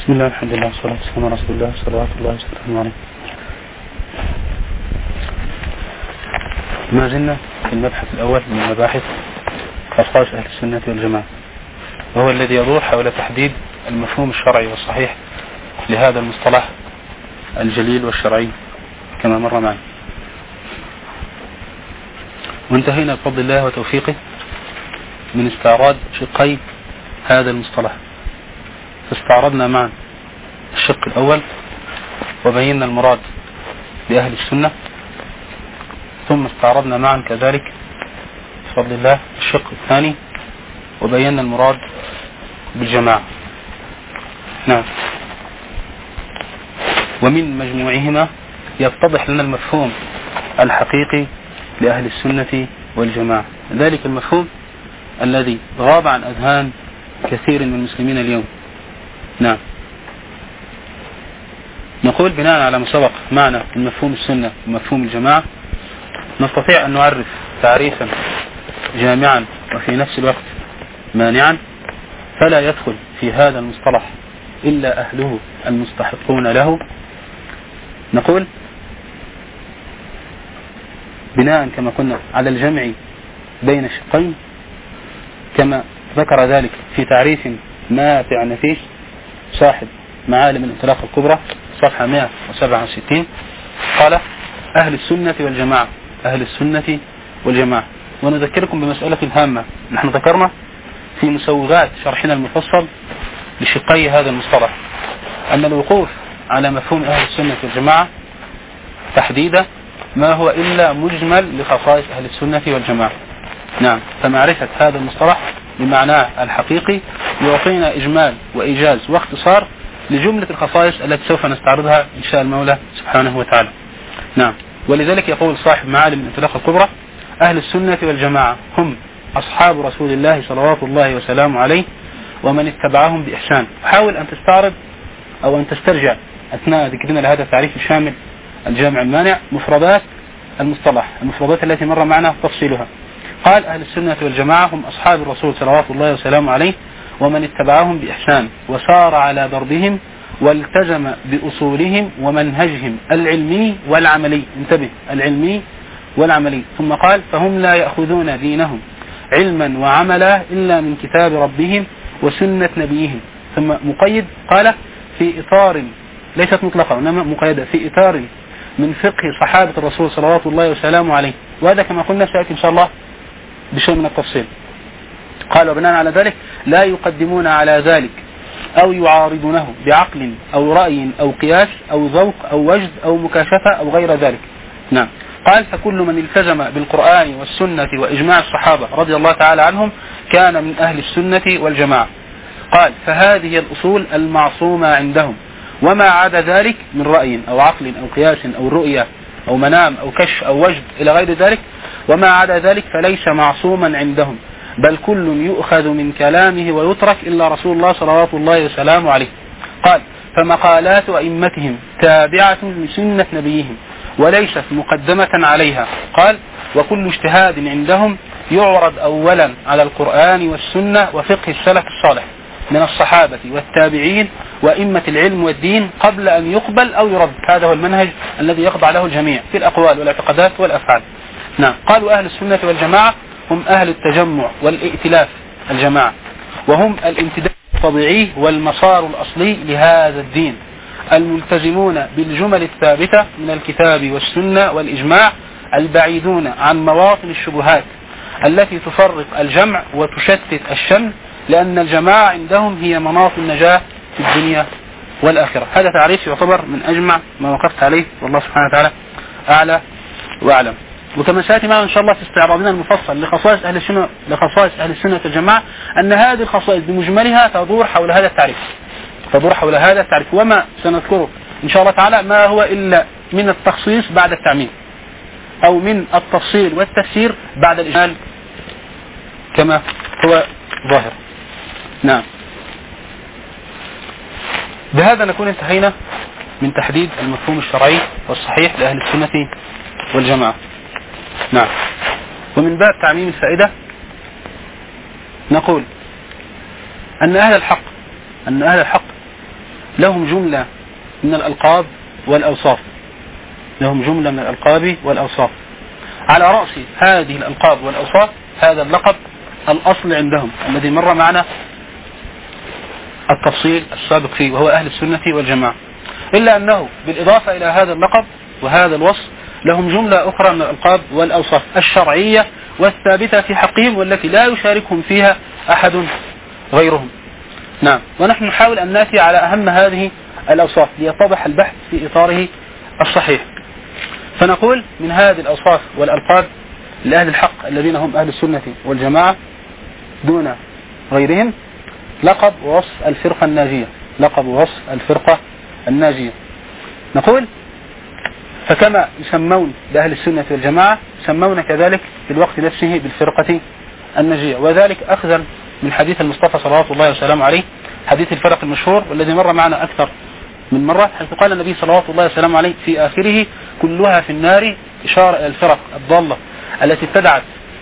بسم الله الحمد لله والصلاة والسلام على رسول الله صلوات الله وسلامه عليه. ما زلنا في المبحث الأول من مباحث خصائص أهل السنة والجماعة، وهو الذي يدور حول تحديد المفهوم الشرعي والصحيح لهذا المصطلح الجليل والشرعي كما مر معنا. وانتهينا بفضل الله وتوفيقه من استعراض شقي هذا المصطلح، فاستعرضنا معا الشق الأول وبينا المراد بأهل السنة، ثم استعرضنا معا كذلك بفضل الله الشق الثاني وبينا المراد بالجماعة. نعم. ومن مجموعهما يتضح لنا المفهوم الحقيقي لأهل السنة والجماعة، ذلك المفهوم الذي غاب عن أذهان كثير من المسلمين اليوم. نعم. نقول بناء على ما سبق معنا المفهوم السنة ومفهوم الجماعة، نستطيع أن نعرف تعريفا جامعا وفي نفس الوقت مانعا، فلا يدخل في هذا المصطلح إلا أهله المستحقون له. نقول بناء كما قلنا على الجمع بين الشقين، كما ذكر ذلك في تعريف نافع نفيس صاحب معالم الانطلاق الكبرى صفحة 167، قال أهل السنة والجماعة، أهل السنة والجماعة. ونذكركم بمسألة هامة نحن ذكرنا في مسوغات شرحنا المفصل لشقي هذا المصطلح، أن الوقوف على مفهوم أهل السنة والجماعة تحديدا ما هو إلا مجمل لخصائص أهل السنة والجماعة. نعم. فمعرفة هذا المصطلح بمعناه الحقيقي يعطينا إجمال وإيجاز واختصار لجملة الخصائص التي سوف نستعرضها إن شاء المولى سبحانه وتعالى. نعم. ولذلك يقول صاحب معالم الانطلاق الكبرى: أهل السنة والجماعة هم أصحاب رسول الله صلوات الله وسلامه عليه ومن اتبعهم بإحسان. حاول أن تستعرض أو أن تسترجع أثناء ذكرنا لهذا التعريف الشامل الجامع المانع مفردات المصطلح، المفردات التي مر معنا تفصيلها. قال: أهل السنة والجماعة هم أصحاب الرسول صلوات الله وسلامه عليه ومن اتبعهم بإحسان وسار على دربهم والتزم بأصولهم ومنهجهم العلمي والعملي. انتبه، العلمي والعملي. ثم قال: فهم لا يأخذون دينهم علما وعملا إلا من كتاب ربهم وسنة نبيهم. ثم مقيد قال: في إطار، ليست مطلقة وإنما مقيدة، في إطار من فقه صحابة الرسول صلوات الله وسلامه عليه. وهذا كما قلنا سيأتي إن شاء الله بشيء من التفصيل. قال: وبناء على ذلك لا يقدمون على ذلك أو يعارضونه بعقل أو رأي أو قياس أو ذوق أو وجد أو مكاشفة أو غير ذلك. نعم. قال: فكل من التزم بالقرآن والسنة وإجماع الصحابة رضي الله تعالى عنهم كان من أهل السنة والجماعة. قال: فهذه الأصول المعصومة عندهم، وما عدا ذلك من رأي أو عقل أو قياس أو رؤية أو منام أو كشف أو وجد إلى غير ذلك، وما عدا ذلك فليس معصوما عندهم، بل كل يؤخذ من كلامه ويترك إلا رسول الله صلوات الله وسلامه عليه. قال: فمقالات أئمتهم تابعة لسنة نبيهم وليست مقدمة عليها. قال: وكل اجتهاد عندهم يعرض أولا على القرآن والسنة وفقه السلف الصالح من الصحابة والتابعين وأئمة العلم والدين قبل أن يقبل أو يرد. هذا هو المنهج الذي يخضع له الجميع في الأقوال والاعتقادات والأفعال. نعم. قالوا: أهل السنة والجماعة هم أهل التجمع والائتلاف الجماعة، وهم الامتداد الطبيعي والمسار الأصلي لهذا الدين، الملتزمون بالجمل الثابتة من الكتاب والسنة والإجماع، البعيدون عن مواطن الشبهات التي تفرق الجمع وتشتت الشمل، لأن الجماعة عندهم هي مناط النجاة في الدنيا والآخرة. هذا تعريف يعتبر من أجمع ما وقفت عليه، والله سبحانه وتعالى أعلى وأعلم. وكما سيأتي معنا إن شاء الله في استعراضنا المفصل لخصائص أهل السنة والجماعة، أن هذه الخصائص بمجملها تدور حول هذا التعريف، وما سنذكره إن شاء الله تعالى ما هو إلا من التخصيص بعد التعميم، أو من التفصيل والتفسير بعد الإجمال كما هو ظاهر. نعم. بهذا نكون انتهينا من تحديد المفهوم الشرعي والصحيح لأهل السنة والجماعة. نعم. ومن باب تعميم الفائدة نقول أن أهل الحق لهم جملة من الألقاب والأوصاف، لهم جملة من الألقاب والأوصاف. على رأس هذه الألقاب والأوصاف هذا اللقب الأصل عندهم الذي مر معنا التفصيل السابق فيه، وهو أهل السنة والجماعة، إلا أنه بالإضافة إلى هذا اللقب وهذا الوصف لهم جملة أخرى من الألقاب والأوصاف الشرعية والثابتة في حقهم، والتي لا يشاركهم فيها أحد غيرهم. نعم، ونحن نحاول أن نأتي على أهم هذه الأوصاف ليتضح البحث في إطاره الصحيح. فنقول من هذه الأوصاف والألقاب لأهل الحق الذين هم أهل السنة والجماعة دون غيرهم لقب ووصف الفرقة الناجية، لقب ووصف الفرقة الناجية. نقول فكما يسمون بأهل السنة والجماعة يسمون كذلك في الوقت نفسه بالفرقة الناجية، وذلك أخذا من حديث المصطفى صلى الله وسلم عليه، حديث الفرق المشهور والذي مر معنا أكثر من مرة، حيث قال النبي صلى الله وسلم عليه في آخره كلها في النار، إشارة إلى الفرق الضالة التي ابتدعت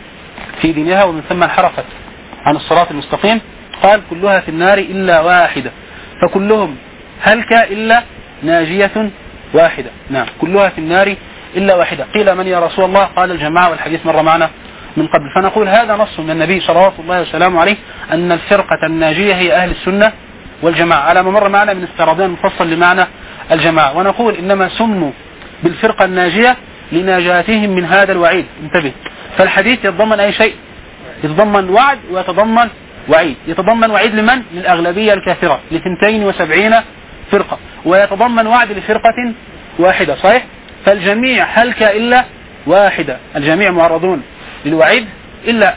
في دينها ومن ثم انحرفت عن الصراط المستقيم. قال كلها في النار إلا واحدة، فكلهم هلك إلا ناجية واحدة. نعم، كلها في النار إلا واحدة. قيل من يا رسول الله؟ قال الجماعة، والحديث مر معنا من قبل. فنقول هذا نص من النبي صلى الله وسلم عليه أن الفرقة الناجية هي أهل السنة والجماعة، على ما مر معنا من استعراضين مفصل لمعنى الجماعة. ونقول إنما سموا بالفرقة الناجية لنجاتهم من هذا الوعيد. انتبه، فالحديث يتضمن أي شيء، يتضمن وعد ويتضمن وعيد. يتضمن وعيد لمن؟ للأغلبية الكافرة ل 72 فرقة، ويتضمن وعد لفرقة واحدة. صحيح؟ فالجميع هلك إلا واحدة، الجميع معرضون للوعيد إلا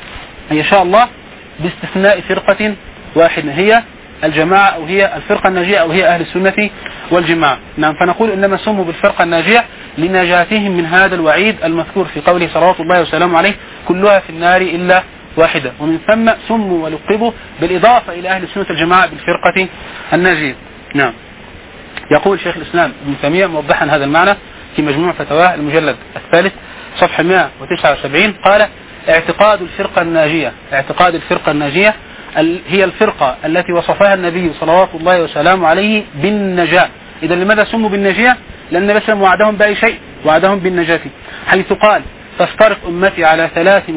أن يشاء الله باستثناء فرقة واحدة هي الجماعة أو هي الفرقة الناجية أو هي أهل السنة والجماعة. نعم، فنقول إنما سموا بالفرقة الناجية لنجاتهم من هذا الوعيد المذكور في قوله صلوات الله وسلامه عليه كلها في النار إلا واحدة، ومن ثم سموا ولقبوا بالإضافة إلى أهل السنة والجماعة بالفرقة الناجية. نعم، يقول شيخ الإسلام ابن تيمية موضحا هذا المعنى في مجموع فتاواه المجلد الثالث صفحة 179، قال اعتقاد الفرقة الناجية، اعتقاد الفرقة الناجية هي الفرقة التي وصفها النبي صلوات الله وسلامه عليه بالنجاة. إذا لماذا سموا بالنجاة؟ لأن النبي صلى الله عليه وسلم وعدهم بأي شيء؟ وعدهم بالنجاة، حيث قال تفترق أمتي على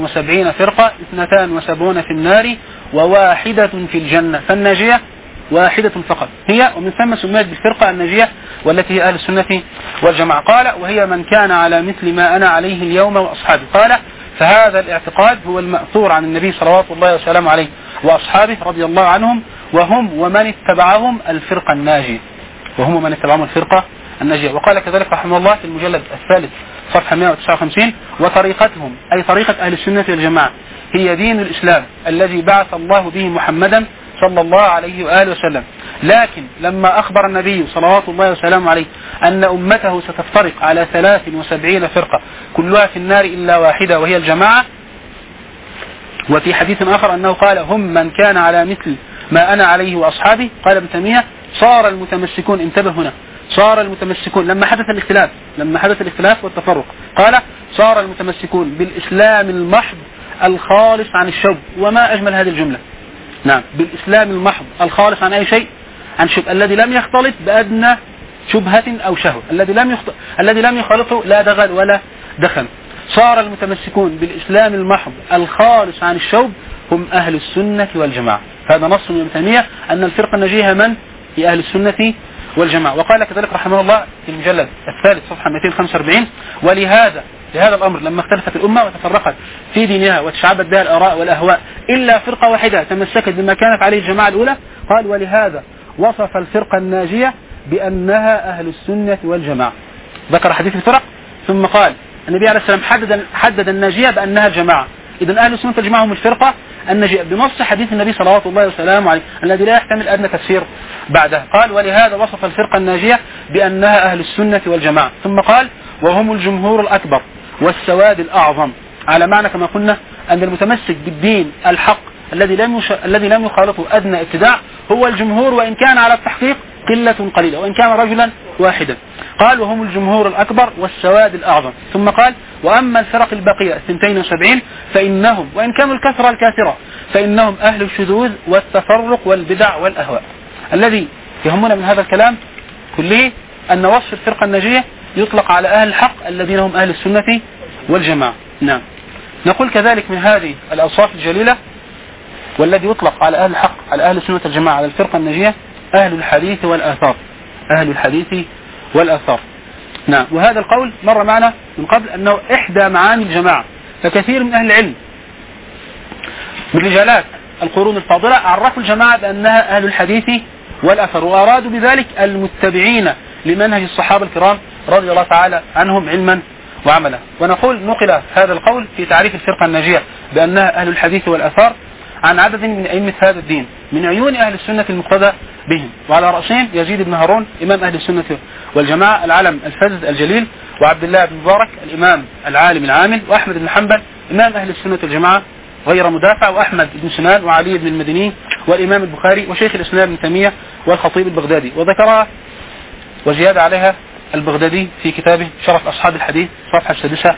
73 فرقة 72 في النار وواحدة في الجنة، فالناجية واحدة فقط هي، ومن ثم سميت بالفرقة الناجية والتي هي أهل السنة والجماعة. قال وهي من كان على مثل ما أنا عليه اليوم وأصحابي. قال فهذا الاعتقاد هو المأثور عن النبي صلوات الله وسلامه عليه وأصحابه رضي الله عنهم، وهم ومن اتبعهم الفرقة الناجية، وهم ومن اتبعهم الفرقة الناجية. وقال كذلك رحمه الله في المجلد الثالث صفحة 159 وطريقتهم أي طريقة أهل السنة والجماعة هي دين الإسلام الذي بعث الله به محمدا صلى الله عليه وآله وسلم. لكن لما أخبر النبي صلوات الله وسلامه عليه أن أمته ستفترق على 73 فرقة كلها في النار إلا واحدة وهي الجماعة، وفي حديث آخر أنه قال هم من كان على مثل ما أنا عليه وأصحابي، قال ابن تيمية صار المتمسكون، انتبه هنا، صار المتمسكون لما حدث الاختلاف والتفرق، قال صار المتمسكون بالإسلام المحض الخالص عن الشوب. وما أجمل هذه الجملة. نعم، بالإسلام المحض الخالص عن أي شيء، عن شب، الذي لم يختلط بأدنى شبهة أو شهوة، الذي لم يخالطه لا دغل ولا دخن. صار المتمسكون بالإسلام المحض الخالص عن الشوب هم أهل السنة والجماعة. هذا نص من ابن تيمية أن الفرقة الناجية من؟ هي أهل السنة والجماعة. وقال كذلك رحمه الله في المجلد الثالث صفحة 245 ولهذا الأمر لما اختلفت الأمة وتفرقت في دينها وتشعبت بها الآراء والأهواء إلا فرقة واحدة تمسكت بما كانت عليه الجماعة الأولى، قال ولهذا وصف الفرقة الناجية بأنها أهل السنة والجماعة. ذكر حديث الفرق ثم قال النبي عليه السلام حدد الناجية بأنها الجماعة. إذن أهل السنة والجماعة هم الفرقة الناجية بنص حديث النبي صلوات الله وسلامه عليه الذي لا يحتمل أدنى تفسير بعده. قال ولهذا وصف الفرقة الناجية بأنها أهل السنة والجماعة. ثم قال وهم الجمهور الأكبر والسواد الأعظم، على معنى كما قلنا أن المتمسك بالدين الحق الذي لم يخالطه أدنى ابتداع هو الجمهور، وإن كان على التحقيق قلة قليلة وإن كان رجلا واحدا. قال وهم الجمهور الأكبر والسواد الأعظم. ثم قال وأما الفرق البقية 72 فإنهم وإن كانوا الكثرة الكاثرة فإنهم أهل الشذوذ والتفرق والبدع والأهواء. الذي يهمنا من هذا الكلام كله أن وصف الفرقة الناجية يطلق على أهل الحق الذين هم أهل السنة والجماعة. نعم. نقول كذلك من هذه الأوصاف الجليلة والذي يطلق على أهل الحق على أهل السنة والجماعة على الفرقة الناجية أهل الحديث والآثار. أهل الحديث والآثار. نعم. وهذا القول مر معنا من قبل أنه إحدى معاني الجماعة، فكثير من أهل العلم من رجالات القرون الفاضلة عرفوا الجماعة بأنها أهل الحديث والأثر، وأرادوا بذلك المتبعين لمنهج الصحابة الكرام رضي الله تعالى عنهم علما وعملا. ونقول نقل هذا القول في تعريف الفرقة الناجية بأنها أهل الحديث والأثار عن عدد من أئمة هذا الدين من عيون أهل السنة المقتدى بهم، وعلى رأسهم يزيد بن هارون إمام أهل السنة والجماعة العلم الفذ الجليل، وعبد الله بن مبارك الإمام العالم العامل، وأحمد بن حنبل إمام أهل السنة والجماعة غير مدافع، وأحمد بن سنان، وعلي بن المديني، والإمام البخاري، وشيخ الإسلام ابن تيمية، والخطيب البغدادي. وذكرها وزيادة عليها البغدادي في كتابه شرف أصحاب الحديث صفحة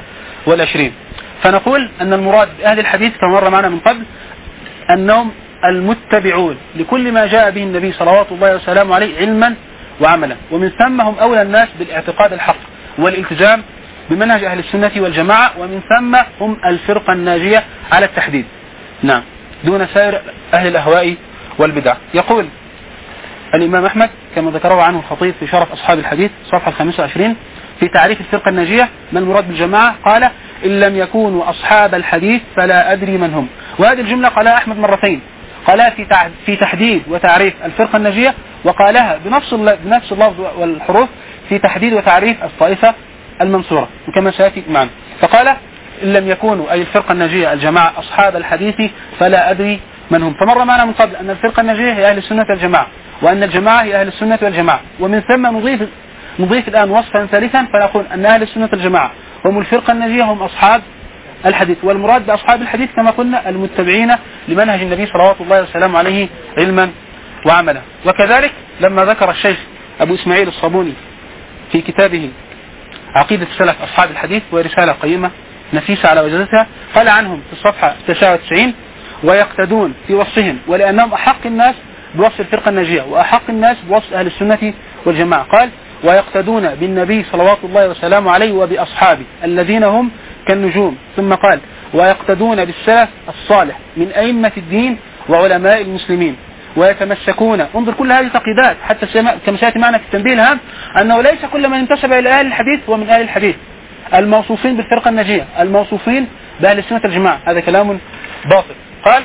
26. فنقول أن المراد بأهل الحديث كما مر معنا من قبل أنهم المتبعون لكل ما جاء به النبي صلوات الله وسلامه عليه علما وعملا، ومن ثم هم أولى الناس بالاعتقاد الحق والالتزام بمنهج أهل السنة والجماعة، ومن ثم هم الفرقة الناجية على التحديد. نعم. دون سائر أهل الأهواء والبدع. يقول الإمام أحمد كما ذكره عنه الخطيب في شرف أصحاب الحديث صفحة 25 في تعريف الفرقة الناجية ما المراد بالجماعة، قال: إن لم يكونوا أصحاب الحديث فلا أدري من هم. وهذه الجملة قالها أحمد مرتين، قالها في تحديد وتعريف الفرقة الناجية، وقالها بنفس اللفظ والحروف في تحديد وتعريف الطائفة المنصورة وكما سيأتي معنا. فقال: إن لم يكونوا أي الفرقة الناجية الجماعة أصحاب الحديث فلا أدري من هم. فمر معنا من قبل أن الفرقة الناجية هي أهل السنة والجماعة، وأن الجماعة هي أهل السنة والجماعة، ومن ثم نضيف الآن وصفا ثالثا فنقول أن أهل السنة والجماعة هم الفرقة الناجية هم أصحاب الحديث. والمراد بأصحاب الحديث كما قلنا المتبعين لمنهج النبي صلوات الله وسلامه عليه علما وعملا. وكذلك لما ذكر الشيخ أبو إسماعيل الصابوني في كتابه عقيدة السلف أصحاب الحديث ورسالة قيمة نفيسة على وجدتها، قال عنهم في الصفحة 99: ويقتدون في وصفهم ولأنهم أحق الناس بوصف الفرقة الناجية وأحق الناس بوصف أهل السنة والجماعة. قال: ويقتدون بالنبي صلوات الله وسلامه عليه وبأصحابه الذين هم كالنجوم. ثم قال: ويقتدون بالسلف الصالح من أئمة الدين وعلماء المسلمين ويتمسكون. انظر كل هذه تقييدات حتى كما سيأتي معنا في التنبيه الهام أنه ليس كل من انتسب إلى أهل الحديث ومن أهل الحديث الموصوفين بالفرقة الناجية الموصوفين بأهل السنة الجماعة، هذا كلام باطل. قال: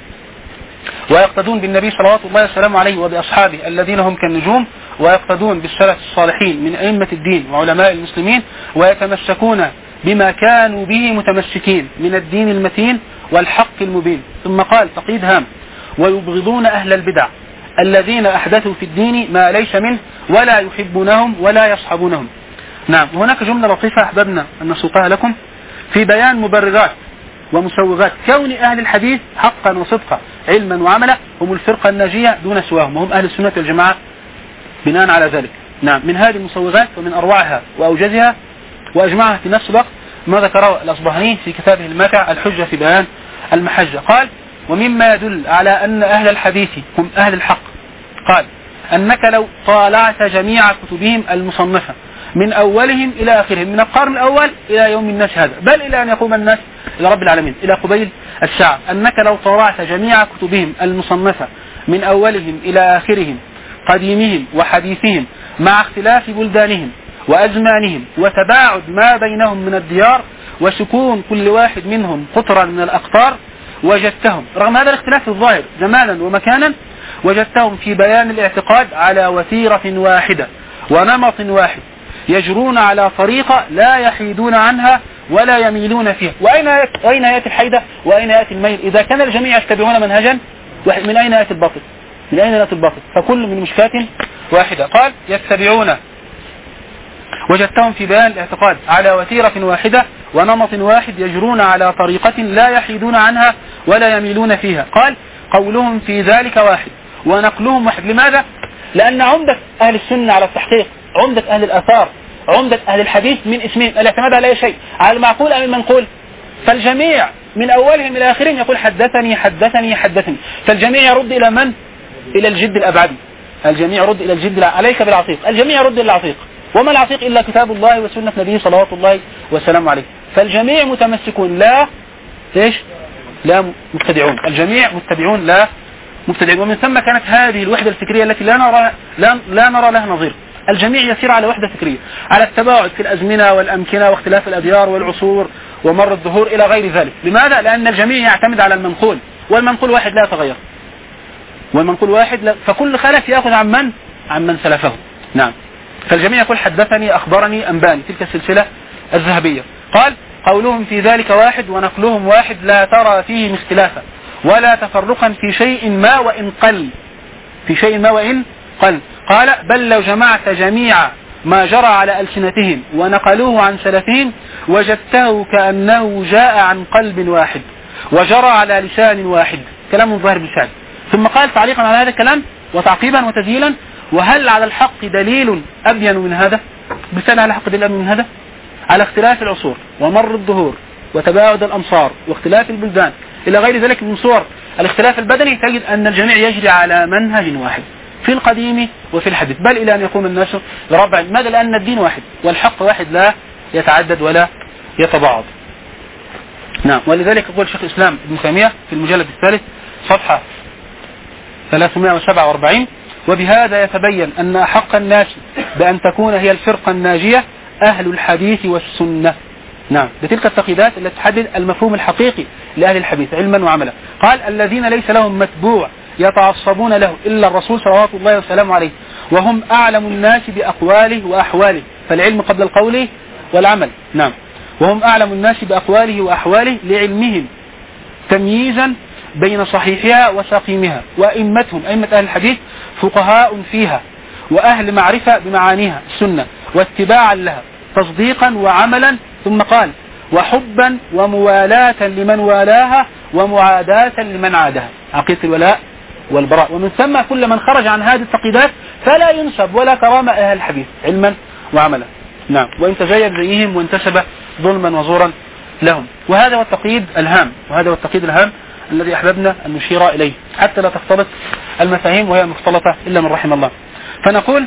ويقتدون بالنبي صلوات الله وسلامه عليه وبأصحابه الذين هم كالنجوم ويقتدون بالسلف الصالحين من أئمة الدين وعلماء المسلمين ويتمسكون بما كانوا به متمسكين من الدين المتين والحق المبين. ثم قال تقييد هام: ويبغضون أهل البدع الذين أحدثوا في الدين ما ليس منه ولا يحبونهم ولا يصحبونهم. نعم. وهناك جملة لطيفة أحببنا أن نسوقها لكم في بيان مبررات ومسوغات كون أهل الحديث حقا وصدقا علما وعملا هم الفرقة الناجية دون سواهم، وهم أهل السنة والجماعة بناء على ذلك. نعم. من هذه المسوغات ومن أروعها وأوجزها وأجمعها في نفس الوقت ما ذكره الأصبهاني في كتابه الماتع الحجة في بيان المحجة. قال: ومما يدل على أن أهل الحديث هم أهل الحق، قال: أنك لو طالعت جميع كتبهم المصنفة من أولهم إلى آخرهم من القرن الأول إلى يوم الناس هذا، بل إلى أن يقوم الناس إلى رب العالمين إلى قبيل الساعة، أنك لو طالعت جميع كتبهم المصنفة من أولهم إلى آخرهم قديمهم وحديثهم مع اختلاف بلدانهم وأزمانهم وتباعد ما بينهم من الديار وسكون كل واحد منهم قطرا من الأقطار، وجدتهم رغم هذا الاختلاف الظاهر زمانا ومكانا وجدتهم في بيان الاعتقاد على وتيرة واحدة ونمط واحد يجرون على طريقة لا يحيدون عنها ولا يميلون فيها. وأين يأتي الحيدة وأين يأتي الميل إذا كان الجميع يتبعون منهجا؟ من أين يأتي الباطل؟ من أين يأتي الباطل؟ فكل من مشكاة واحدة. قال: يتبعون وجدتهم في بيان الاعتقاد على وتيرة واحدة ونمط واحد يجرون على طريقة لا يحيدون عنها ولا يميلون فيها. قال: قولهم في ذلك واحد ونقلهم واحد. لماذا؟ لأن عمدة أهل السنة على التحقيق، عمدة أهل الآثار، عمدة أهل الحديث من اسمهم الاعتماد على أي شيء، على المعقول أم المنقول. فالجميع من أولهم إلى آخرهم يقول حدثني حدثني حدثني، فالجميع يرد إلى من؟ إلى الجد الأبعدي. الجميع رد إلى الجد عليك بالعتيق، الجميع رد إلى العتيق. وما العتيق إلا كتاب الله وسنة نبيه صلوات الله وسلام عليه. فالجميع متمسكون لا إيش؟ لا مبتدعون، الجميع متبعون لا مبتدعون. ومن ثم كانت هذه الوحدة الفكرية التي لا نرى لها نظير. الجميع يسير على وحدة فكرية، على التباعد في الأزمنة والأمكنة واختلاف الأديار والعصور ومر الظهور إلى غير ذلك. لماذا؟ لأن الجميع يعتمد على المنقول، والمنقول واحد لا يتغير، والمنقول واحد لا، فكل خلف يأخذ عن من سلفه. نعم. فالجميع يقول حدثني أخبرني أنباني، تلك السلسلة الذهبية. قال قولهم في ذلك واحد ونقلهم واحد لا ترى فيه اختلافا ولا تفرقا في شيء ما وإن قل، في شيء ما وإن قل. قال بل لو جمعت جميع ما جرى على ألسنتهم ونقلوه عن سلفهم وجدته كأنه جاء عن قلب واحد وجرى على لسان واحد. كلام ظاهر بالفعل. ثم قال تعليقا على هذا الكلام وتعقيبا وتذييلا: وهل على الحق دليل أبين من هذا؟ بالفعل على الحق دليل أبين من هذا؟ على اختلاف العصور ومر الظهور وتباعد الأمصار واختلاف البلدان إلى غير ذلك من صور الاختلاف البدني، تجد أن الجميع يجري على منهج واحد في القديم وفي الحديث، بل إلى أن يكون الناس بربع. ماذا؟ لأن الدين واحد والحق واحد لا يتعدد ولا يتباعد. نعم. ولذلك يقول شيخ الإسلام ابن تيمية في المجلد الثالث صفحة 347: وبهذا يتبين أن أحق الناس بأن تكون هي الفرقة الناجية أهل الحديث والسنة. نعم. بتلك التقييدات التي تحدد المفهوم الحقيقي لأهل الحديث علما وعملا. قال الذين ليس لهم متبوع يتعصبون له إلا الرسول صلوات الله وسلامه عليه، وهم أعلم الناس بأقواله وأحواله، فالعلم قبل القول والعمل. نعم. وهم أعلم الناس بأقواله وأحواله لعلمهم تمييزا بين صحيحها وسقيمها، وأئمتهم أئمة أهل الحديث فقهاء فيها وأهل معرفة بمعانيها السنة واتباعا لها تصديقا وعملا. ثم قال وحبا وموالاة لمن والاها ومعاداة لمن عادها، عقيدة الولاء والبراء. ومن ثم كل من خرج عن هذه التقييدات فلا ينسب ولا كرامة أهل الحديث علما وعملا. نعم. وإن تزيد زيهم وانتسب ظلما وزورا لهم. وهذا هو التقييد الهام، وهذا هو التقييد الهام الذي أحببنا أن نشير إليه حتى لا تختلط المفاهيم وهي مختلطة إلا من رحم الله. فنقول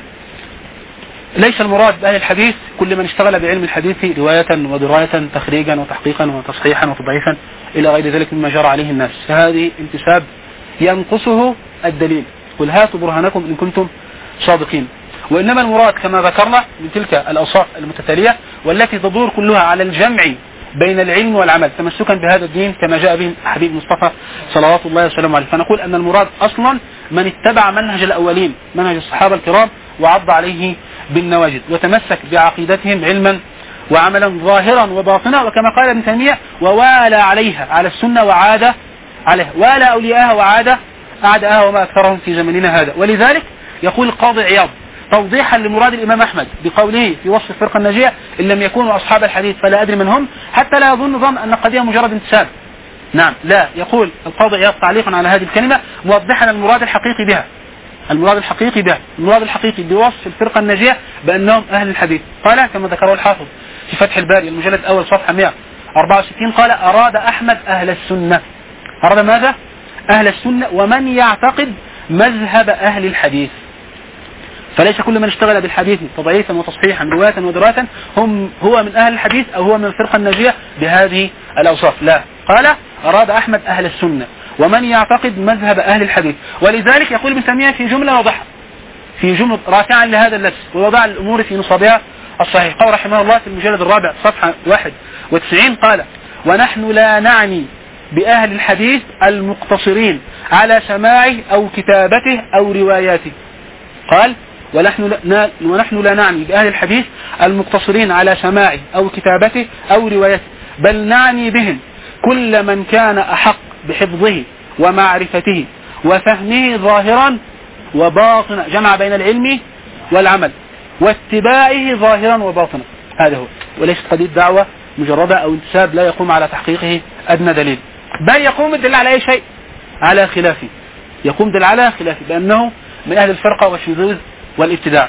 ليس المراد بأهل الحديث كل من اشتغل بعلم الحديث رواية ودراية تخريجا وتحقيقا وتصحيحا وتضعيفا إلى غير ذلك مما جرى عليه الناس، فهذه انتساب ينقصه الدليل. قل هاتوا برهانكم إن كنتم صادقين. وإنما المراد كما ذكرنا من تلك الأوصاف المتتالية والتي تدور كلها على الجمع بين العلم والعمل تمسكا بهذا الدين كما جاء به حبيب مصطفى صلوات الله وسلامه عليه. فنقول أن المراد أصلا من اتبع منهج الأولين، منهج الصحابة الكرام، وعض عليه بالنواجذ وتمسك بعقيدتهم علما وعملا ظاهرا وباطنا. وكما قال ابن تيمية ووالى عليها، على السنة وعاد عليها، والى أولياءها وعاد أعداءها وما أكثرهم في زمننا هذا. ولذلك يقول القاضي عياض توضيحا لمراد الإمام أحمد بقوله في وصف الفرقة الناجية إن لم يكونوا أصحاب الحديث فلا أدري من هم، حتى لا يظن ظن أن قضية مجرد انتساب. نعم، لا. يقول القاضي عياض تعليقا على هذه الكلمة موضحا المراد الحقيقي بها، المراد الحقيقي بها، المراد الحقيقي بوصف الفرقة الناجية بأنهم أهل الحديث. قال كما ذكره الحافظ في فتح الباري المجلد الأول صفحة 164 قال أراد أحمد أهل السنة. أراد ماذا؟ أهل السنة ومن يعتقد مذهب أهل الحديث. فليس كل من اشتغل بالحديث تضعيفا وتصحيحا رواية ودراية هو من أهل الحديث أو هو من الفرقة الناجية بهذه الأوصاف، لا. قال أراد أحمد أهل السنة ومن يعتقد مذهب أهل الحديث. ولذلك يقول ابن تيمية في جملة واضحة، في جملة رافعا لهذا اللبس ووضع الأمور في نصابها الصحيح. قال رحمه الله في المجلد الرابع صفحة 91 قال ونحن لا نعني بأهل الحديث المقتصرين على سماعه أو كتابته أو رواياته. قال ونحن لا نعني بأهل الحديث المقتصرين على سماعه أو كتابته أو روايته، بل نعني بهم كل من كان أحق بحفظه ومعرفته وفهمه ظاهرا وباطنا، جمع بين العلم والعمل، واتباعه ظاهرا وباطنا. هذا هو، وليست قضية دعوة مجردة أو انتساب لا يقوم على تحقيقه أدنى دليل، بل يقوم الدليل على أي شيء على خلافه، يقوم دليل على خلافه بأنه من أهل الفرقة والشذوذ والابتداع.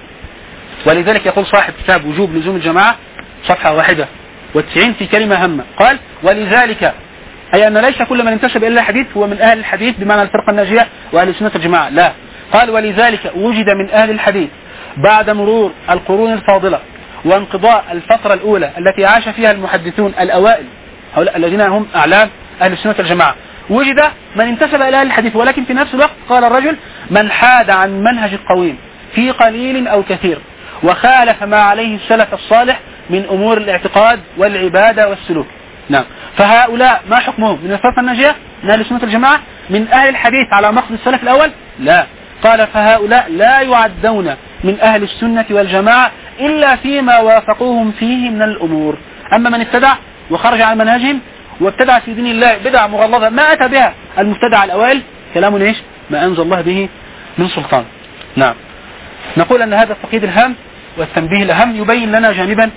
ولذلك يقول صاحب كتاب وجوب لزوم الجماعة صفحة 91 في كلمة هامة قال ولذلك أي أن ليس كل من انتسب إلى الحديث هو من أهل الحديث بمعنى الفرقة الناجية وأهل السنة الجماعة، لا، قال ولذلك وجد من أهل الحديث بعد مرور القرون الفاضلة وانقضاء الفترة الأولى التي عاش فيها المحدثون الأوائل هؤلاء الذين هم أعلام أهل السنة والجماعة، وجد من انتسب إلى أهل الحديث، ولكن في نفس الوقت قال الرجل من حاد عن منهج القويم في قليل أو كثير وخالف ما عليه السلف الصالح من أمور الاعتقاد والعبادة والسلوك. نعم، فهؤلاء ما حكمهم؟ من الفرقة الناجية من أهل السنة والجماعة، من أهل الحديث على مقصد السلف الأول؟ لا. قال فهؤلاء لا يعدون من أهل السنة والجماعة إلا فيما وافقوهم فيه من الأمور. أما من ابتدع وخرج عن منهجهم وابتدع في دين الله بدع مغلظة ما أتى بها المبتدع الأوائل، كلام ايش؟ ما أنزل الله به من سلطان. نعم، نقول أن هذا التقييد الهام والتنبيه الأهم يبين لنا جانبا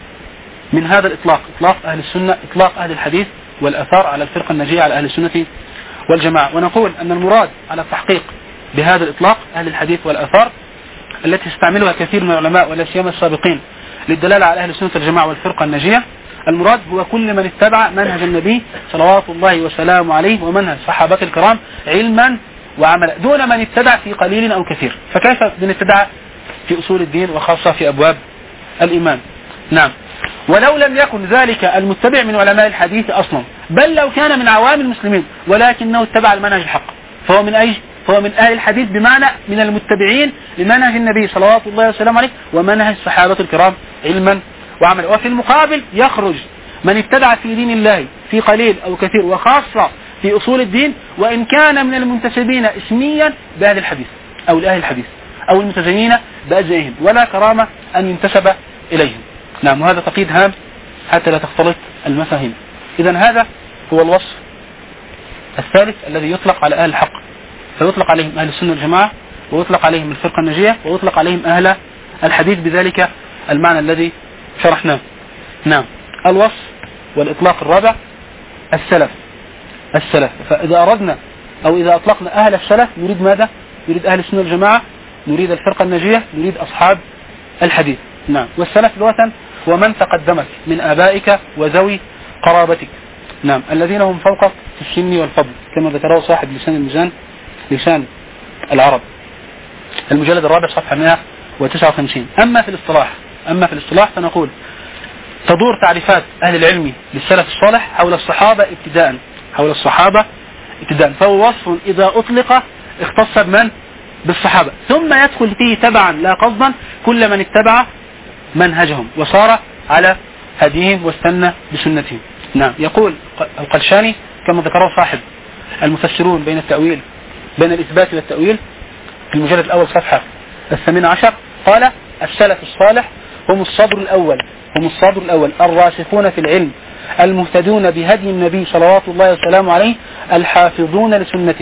من هذا الإطلاق، إطلاق أهل السنة، إطلاق أهل الحديث والأثار على الفرقة الناجية على أهل السنة والجماعة. ونقول أن المراد على التحقيق بهذا الإطلاق أهل الحديث والأثار التي استعملها كثير من العلماء ولا سيما السابقين للدلالة على أهل السنة والجماعة والفرقة الناجية، المراد هو كل من اتبع منهج النبي صلوات الله وسلامه عليه ومنهج صحابته الكرام علما وعملا، دون من ابتدع في قليل أو كثير. فكيف من ابتدع في أصول الدين وخاصة في أبواب الإيمان؟ نعم، ولو لم يكن ذلك المتبع من علماء الحديث أصلا، بل لو كان من عوام المسلمين ولكنه اتبع المنهج الحق، فهو من أي؟ فهو من أهل الحديث، بمعنى من المتبعين لمنهج النبي صلوات الله وسلامه عليه ومنهج الصحابة الكرام علما وعملا. وفي المقابل يخرج من ابتدع في دين الله في قليل أو كثير وخاصة في أصول الدين، وإن كان من المنتسبين اسميا بأهل الحديث أو لأهل الحديث أو المتزينين بأجزائهم، ولا كرامة أن ينتسب إليهم. نعم، وهذا تقييد هام حتى لا تختلط المفاهيم. إذن هذا هو الوصف الثالث الذي يطلق على أهل الحق، فيطلق عليهم أهل السنة والجماعة، ويطلق عليهم الفرقة الناجية، ويطلق عليهم أهل الحديث بذلك المعنى الذي شرحناه. نعم، الوصف والإطلاق الرابع السلف. فإذا أردنا أو إذا أطلقنا أهل السلف نريد ماذا؟ نريد أهل السنة والجماعة، نريد الفرقة الناجية، نريد أصحاب الحديث. نعم، والسلف لغة ومن تقدمك من آبائك وذوي قرابتك، نعم، الذين هم فوقك في السن والفضل، كما ذكره صاحب لسان الميزان لسان العرب المجلد الرابع صفحة 159. أما في الاصطلاح فنقول تدور تعريفات أهل العلم للسلف الصالح حول الصحابة ابتداء، فهو وصف إذا أطلق اختص بمن؟ بالصحابة، ثم يدخل فيه تبعا لا قصدا كل من اتبع منهجهم وصار على هديهم واستنى بسنتهم. نعم، يقول القلشاني كما ذكره صاحب المفسرون بين الإثبات والتأويل في المجلد الأول صفحة 18، قال السلف الصالح هم الصدر الأول الراسخون في العلم المهتدون بهدي النبي صلوات الله وسلامه عليه الحافظون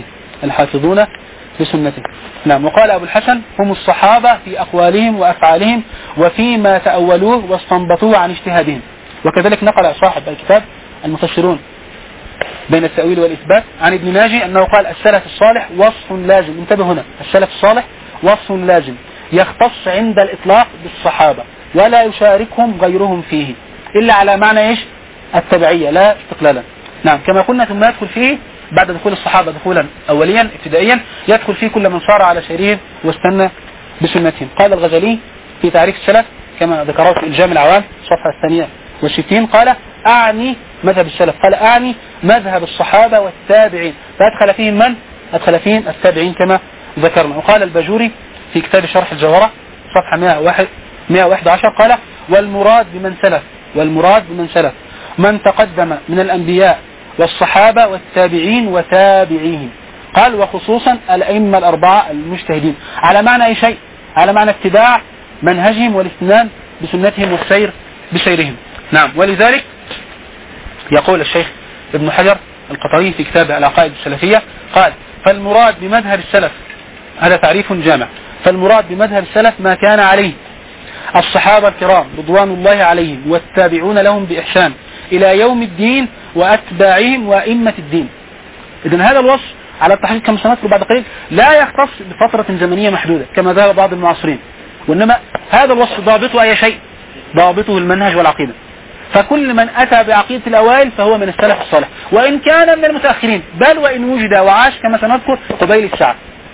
لسنته. نعم، وقال أبو الحسن هم الصحابة في أقوالهم وأفعالهم وفيما تأولوه واستنبطوه عن اجتهادهم. وكذلك نقل صاحب الكتاب المفسرون بين التأويل والإثبات عن ابن ناجي أنه قال السلف الصالح وصف لازم، انتبه هنا، السلف الصالح وصف لازم يختص عند الإطلاق بالصحابة ولا يشاركهم غيرهم فيه إلا على معنى إيش؟ التبعية لا استقلالا. نعم، كما قلنا ثم يدخل فيه بعد دخول الصحابة دخولا أوليا ابتدائيا يدخل فيه كل من صار على شريعهم واستنى بسنتهم. قال الغزالي في تعريف السلف كما ذكره في إلجام العوام صفحة 62 قال أعني مذهب السلف، قال أعني مذهب الصحابة والتابعين، فأدخل فيهم من؟ أدخل فيهم التابعين كما ذكرنا. وقال الباجوري في كتاب شرح الجوهرة صفحة 111 قال والمراد بمن سلف من تقدم من الأنبياء والصحابة والتابعين وتابعيهم، قال وخصوصا الأئمة الأربعة المجتهدين، على معنى أي شيء؟ على معنى اتباع منهجهم والاستنان بسنتهم والسير بسيرهم. نعم، ولذلك يقول الشيخ ابن حجر القطري في كتابه العقائد السلفية قال فالمراد بمذهب السلف، هذا تعريف جامع، فالمراد بمذهب السلف ما كان عليه الصحابة الكرام رضوان الله عليهم والتابعون لهم بإحسان إلى يوم الدين وأتباعهم وأئمة الدين. إذن هذا الوصف على التحقيق كما سنذكر بعد قليل لا يختص بفترة زمنية محدودة كما ذهب بعض المعاصرين، وإنما هذا الوصف ضابطه أي شيء؟ ضابطه المنهج والعقيدة. فكل من أتى بعقيدة الأوائل فهو من السلف الصالح، وإن كان من المتأخرين، بل وإن وجد وعاش كما سنذكر قبيل الساعة.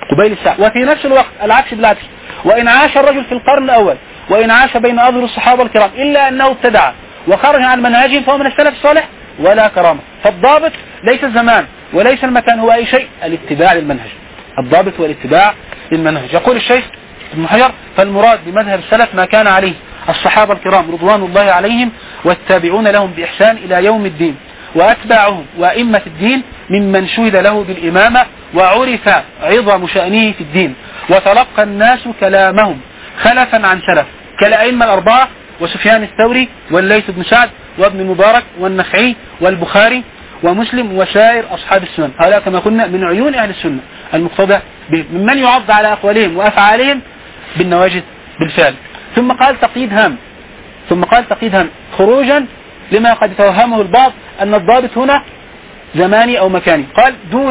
قبيل الساعة. وفي نفس الوقت العكس بالعكس، وإن عاش الرجل في القرن الأول وإن عاش بين أظهر الصحابة الكرام إلا أنه ابتدع وخرج عن منهجهم فهو من السلف الصالح ولا كرامة. فالضابط ليس الزمان وليس المكان، هو أي شيء الاتباع للمنهج. الضابط هو الاتباع للمنهج. يقول الشيخ ابن حجر: فالمراد بمذهب السلف ما كان عليه الصحابة الكرام رضوان الله عليهم والتابعون لهم بإحسان إلى يوم الدين وأتباعهم وأئمة الدين ممن شهد له بالإمامة وعرف عظم شأنه في الدين وتلقى الناس كلامهم خلفا عن سلف كالأئمة الأربعة وسفيان الثوري والليث بن سعد وابن المبارك والنخعي والبخاري ومسلم وسائر أصحاب السنن. هؤلاء كما قلنا من عيون أهل السنة المقتدى بهم، ممن يعض على أقوالهم وأفعالهم بالنواجذ بالفعل. ثم قال تقييد هام خروجا لما قد يتوهمه البعض أن الضابط هنا زماني أو مكاني. قال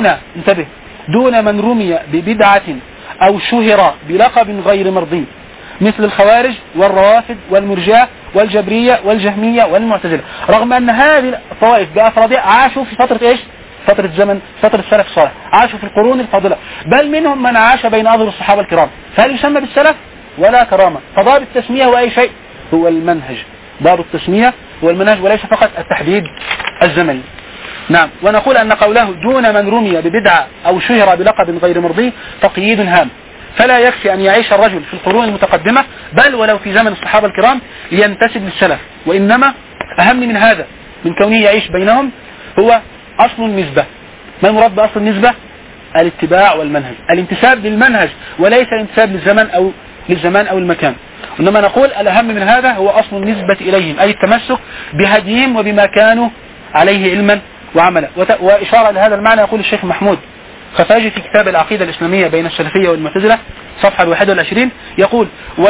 دون من رمي ببدعة أو شهر بلقب غير مرضي مثل الخوارج والروافد والمرجئة والجبرية والجهمية والمعتزلة، رغم أن هذه الطوائف بأفرادها عاشوا في فترة إيش؟ فترة الزمن، فترة السلف الصالح، عاشوا في القرون الفاضلة، بل منهم من عاش بين أظهر الصحابة الكرام، فهل يسمى بالسلف ولا كرامة؟ فضابط التسمية هو أي شيء؟ هو المنهج. ضابط التسمية هو المنهج وليس فقط التحديد الزمني. نعم. ونقول أن قوله دون من رمي ببدعة أو شهر بلقب غير مرضي تقييد هام، فلا يكفي أن يعيش الرجل في القرون المتقدمة بل ولو في زمن الصحابة الكرام لينتسب للسلف، وإنما أهم من هذا من كونه يعيش بينهم هو أصل النسبة. ما المراد بأصل النسبة؟ الاتباع والمنهج، الانتساب للمنهج وليس الانتساب للزمان أو المكان. إنما نقول الأهم من هذا هو أصل النسبة إليهم، أي التمسك بهديهم وبما كانوا عليه علما وعملا. وإشارة لهذا المعنى يقول الشيخ محمود خفاجي في كتاب العقيدة الإسلامية بين السلفية والمعتزلة صفحة 21 يقول: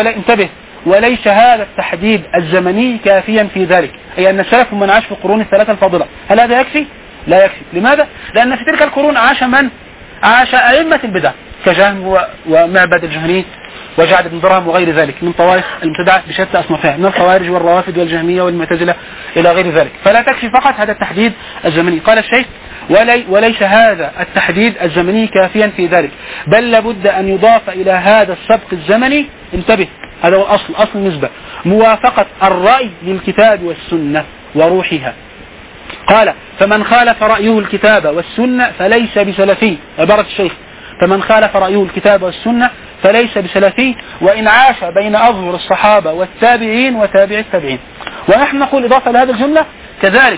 وليس هذا التحديد الزمني كافيا في ذلك، أي أن السلف من عاش في القرون الثلاثة الفاضلة. هل هذا يكفي؟ لا يكفي. لماذا؟ لأن في تلك القرون عاش أئمة البدع كجهم ومعبد الجهني وجعد بن درهم وغير ذلك من طوائف المبتدعة بشتى أصنافها من الخوارج والروافد والجهمية والمعتزلة إلى غير ذلك. فلا تكفي فقط هذا التحديد الزمني. قال الشيخ: وليس هذا التحديد الزمني كافيا في ذلك، بل لابد أن يضاف إلى هذا السبق الزمني، انتبه هذا هو أصل النسبة، موافقة الرأي للكتاب والسنة وروحها. قال: فمن خالف رأيه الكتاب والسنة فليس بسلفي. عبارة الشيخ: فمن خالف رأيه الكتاب والسنة فليس بسلفي وإن عاش بين أظهر الصحابة والتابعين وتابع التابعين. ونحن نقول إضافة لهذه الجملة كذلك: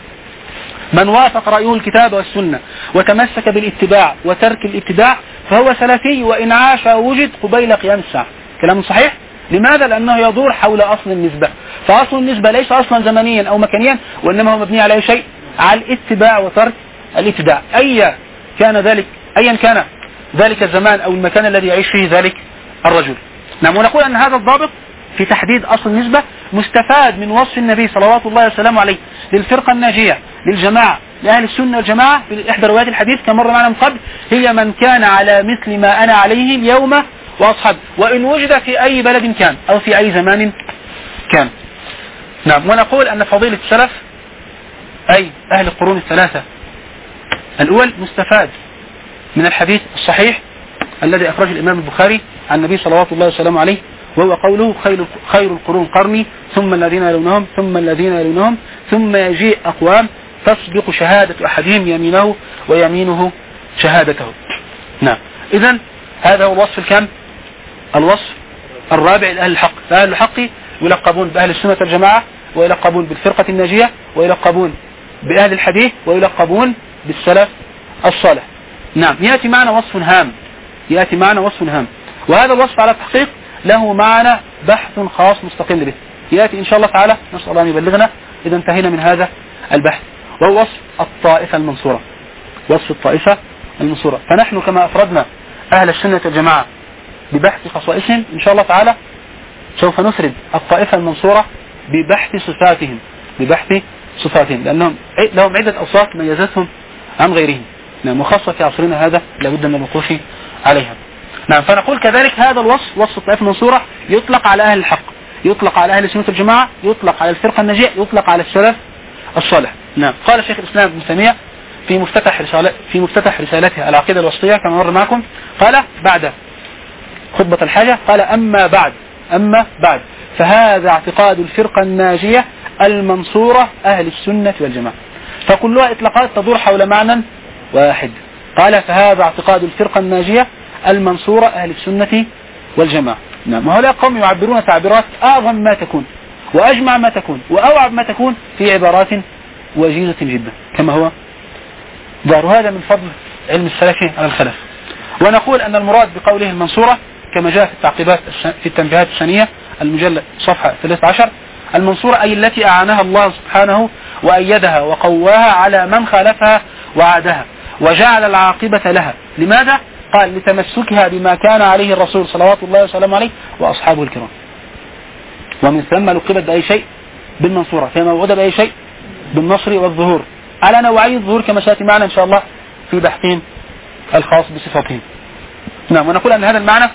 من وافق رأيه الكتاب والسنة وتمسك بالاتباع وترك الابتداع فهو سلفي وإن عاش ووجد قبيل قيام الساعة. كلام صحيح. لماذا؟ لأنه يدور حول أصل النسبة، فأصل النسبة ليس أصلا زمنيا أو مكانيا، وإنما هو مبني على أي شيء؟ على الاتباع وترك الابتداع، أيا كان ذلك الزمان أو المكان الذي يعيش فيه ذلك الرجل. نعم. ونقول أن هذا الضابط في تحديد أصل النسبة مستفاد من وصف النبي صلوات الله وسلامه عليه للفرقة الناجية للجماعة لأهل السنة والجماعة في إحدى روايات الحديث كما مر معنا من قبل: هي من كان على مثل ما أنا عليه اليوم وأصحاب، وإن وجد في أي بلد كان أو في أي زمان كان. نعم. ونقول أن فضيلة السلف أي أهل القرون الثلاثة الأول مستفاد من الحديث الصحيح الذي أخرج الإمام البخاري عن النبي صلوات الله وسلامه عليه، وهو قوله: خير القرون قرني ثم الذين يلونهم ثم الذين يلونهم ثم يجيء أقوام تسبق شهادة أحدهم يمينه ويمينه شهادته. نعم. إذن هذا هو الوصف الكام؟ الوصف الرابع لأهل الحق. فأهل الحق يلقبون بأهل السنة والجماعة، ويلقبون بالفرقة الناجية، ويلقبون بأهل الحديث، ويلقبون بالسلف الصالح. نعم. يأتي معنا وصف هام، وهذا الوصف على التحقيق له معنا بحث خاص مستقل به يأتي إن شاء الله تعالى، نسأل الله أن يبلغنا إذا انتهينا من هذا البحث، وهو وصف الطائفة المنصورة. وصف الطائفة المنصورة. فنحن كما أفردنا أهل السنة والجماعة ببحث خصائصهم، إن شاء الله تعالى سوف نفرد الطائفة المنصورة ببحث صفاتهم، لأنهم لهم عدة أوصاف ميزتهم عن غيرهم. نعم. وخاصة في عصرنا هذا لابد من الوقوف عليها. نعم. فنقول كذلك هذا الوصف، وصف الطائفة المنصورة، يطلق على أهل الحق، يطلق على أهل السنة والجماعة، يطلق على الفرقة الناجية، يطلق على السلف الصالح. نعم. قال شيخ الإسلام ابن تيمية في مفتتح رسالتها العقيدة الوسطية كما مر معكم، قال بعد خطبة الحاجة قال أما بعد فهذا اعتقاد الفرقة الناجية المنصورة أهل السنة والجماعة. فكلها إطلاقات تدور حول معنى واحد. قال فهذا اعتقاد الفرقة الناجية المنصورة أهل السنة والجماعة. نعم، وهؤلاء قوم يعبرون تعبيرات أعظم ما تكون وأجمع ما تكون وأوعب ما تكون في عبارات وجيزة جدا كما هو ظاهر. هذا من فضل علم السلف على الخلف. ونقول أن المراد بقوله المنصورة كما جاء في التعقيبات في التنبيهات الثانية المجلد صفحة 13، المنصورة أي التي أعانها الله سبحانه وأيدها وقواها على من خالفها وعادها وجعل العاقبة لها. لماذا؟ قال لتمسكها بما كان عليه الرسول صلوات الله وسلامه عليه وأصحابه الكرام. ومن ثم لقبت بأي شيء بالمنصورة، فيما وعد بأي شيء بالنصر والظهور على نوعي الظهور كما سيأتي معنا إن شاء الله في بحثهم الخاص بصفاتهم. نعم، ونقول أن هذا المعنى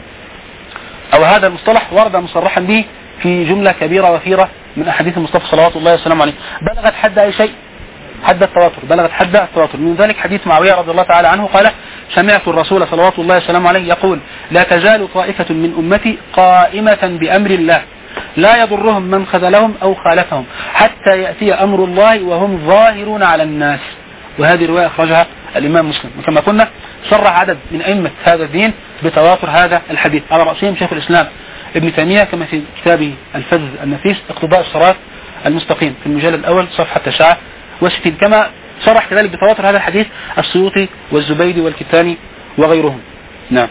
أو هذا المصطلح ورد مصرحا به في جملة كبيرة وثيرة من أحاديث المصطفى صلوات الله وسلامه عليه، بلغت حد أي شيء حد التواتر، بلغت حد التواتر. من ذلك حديث معاوية رضي الله تعالى عنه قال سمعت الرسول صلوات الله وسلامه عليه يقول لا تزال طائفة من أمتي قائمة بأمر الله لا يضرهم من خذلهم أو خالفهم حتى يأتي أمر الله وهم ظاهرون على الناس. وهذه رواية أخرجها الإمام مسلم. وكما قلنا صرح عدد من أئمة هذا الدين بتواتر هذا الحديث، على رأسهم شيخ الإسلام ابن تيمية كما في كتابه الفذ النفيس اقتضاء الصراط المستقيم في المجلد الأول صفحة 69، كما صرح كذلك بتواتر هذا الحديث السيوطي والزبيدي والكتاني وغيرهم. نعم،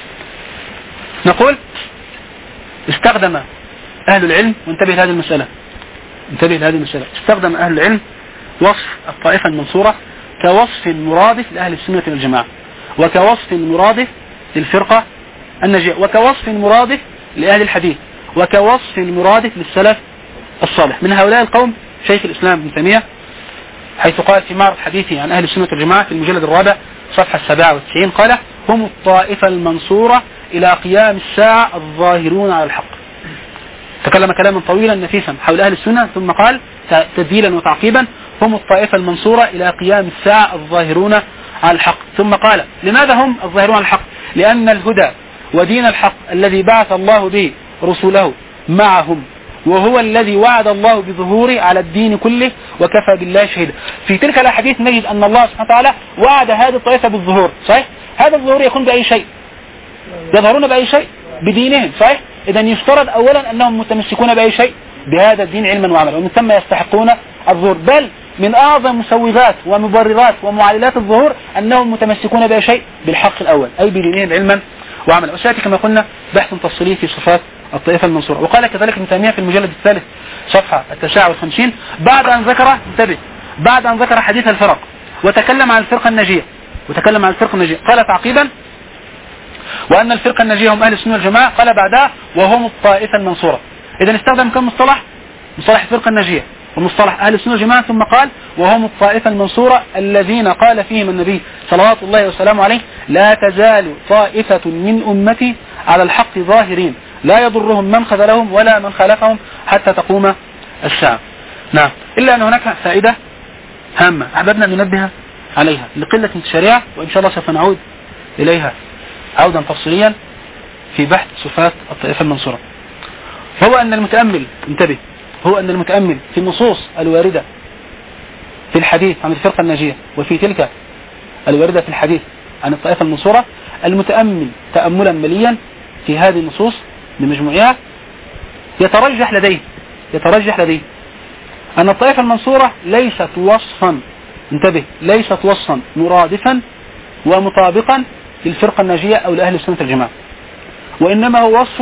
نقول استخدم أهل العلم، وانتبه لهذه المسألة، استخدم أهل العلم وصف الطائفة المنصورة كوصف مرادف لأهل السنة والجماعة، وكوصف مرادف للفرقة الناجية، وكوصف مرادف لأهل الحديث، وكوصف مرادف للسلف الصالح. من هؤلاء القوم شيخ الإسلام ابن تيمية، حيث قال في معرض حديثه عن أهل السنة والجماعة في المجلد الرابع صفحة 97 قال هم الطائفة المنصورة إلى قيام الساعة الظاهرون على الحق. تكلم كلاما طويلا نفيسا حول أهل السنة، ثم قال تذيلا وتعقيبا هم الطائفة المنصورة إلى قيام الساعة الظاهرون على الحق. ثم قال لماذا هم الظاهرون على الحق؟ لأن الهدى ودين الحق الذي بعث الله به رسوله معهم، وهو الذي وعد الله بظهوره على الدين كله وكفى بالله شهيدا. في تلك الأحاديث نجد أن الله سبحانه وتعالى وعد هذه الطائفة بالظهور، صحيح؟ هذا الظهور يكون بأي شيء؟ يظهرون بأي شيء؟ بدينهم، صحيح؟ إذا يفترض أولا أنهم متمسكون بأي شيء؟ بهذا الدين علما وعملا، ومن ثم يستحقون الظهور. بل من أعظم مسوغات ومبررات ومعللات الظهور أنهم متمسكون بأي شيء؟ بالحق الأول، أي بدينهم علما وعملا. وسيأتي كما قلنا بحث تفصيلي في صفات الطائفة المنصورة. وقال كذلك ابن تيمية في المجلد الثالث صفحة 59 بعد أن ذكر حديث الفرق وتكلم عن الفرقة الناجية قال تعقيبا وأن الفرقة الناجية هم أهل السنة والجماعة، قال بعدها وهم الطائفة المنصورة. إذا استخدم كم مصطلح الفرقة الناجية ومصطلح أهل السنة والجماعة، ثم قال وهم الطائفة المنصورة الذين قال فيهم النبي صلوات الله وسلامه عليه لا تزال طائفة من أمتي على الحق ظاهرين لا يضرهم من خذلهم ولا من خالفهم حتى تقوم الساعة. نعم، إلا أن هناك فائدة هامة أحببنا أن ننبه عليها لقلة انتشارها، وإن شاء الله سوف نعود إليها عودا تفصيليا في بحث صفات الطائفة المنصورة. هو أن المتأمل في النصوص الواردة في الحديث عن الفرقة الناجية وفي تلك الواردة في الحديث عن الطائفة المنصورة، المتأمل تأملا مليا في هذه النصوص بمجموعها يترجح لديه أن الطائفة المنصورة ليست وصفا مرادفا ومطابقا للفرقة الناجية أو لأهل السنة والجماعة، وإنما هو وصف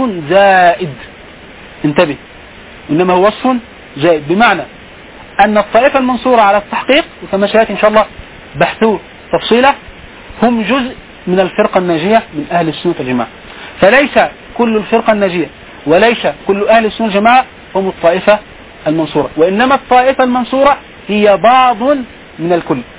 زائد، بمعنى أن الطائفة المنصورة على التحقيق وكما سيأتي إن شاء الله بحثوا تفصيله هم جزء من الفرقة الناجية من أهل السنة والجماعة. فليس كل الفرقة الناجية وليس كل أهل السنة والجماعة هم الطائفة المنصورة، وإنما الطائفة المنصورة هي بعض من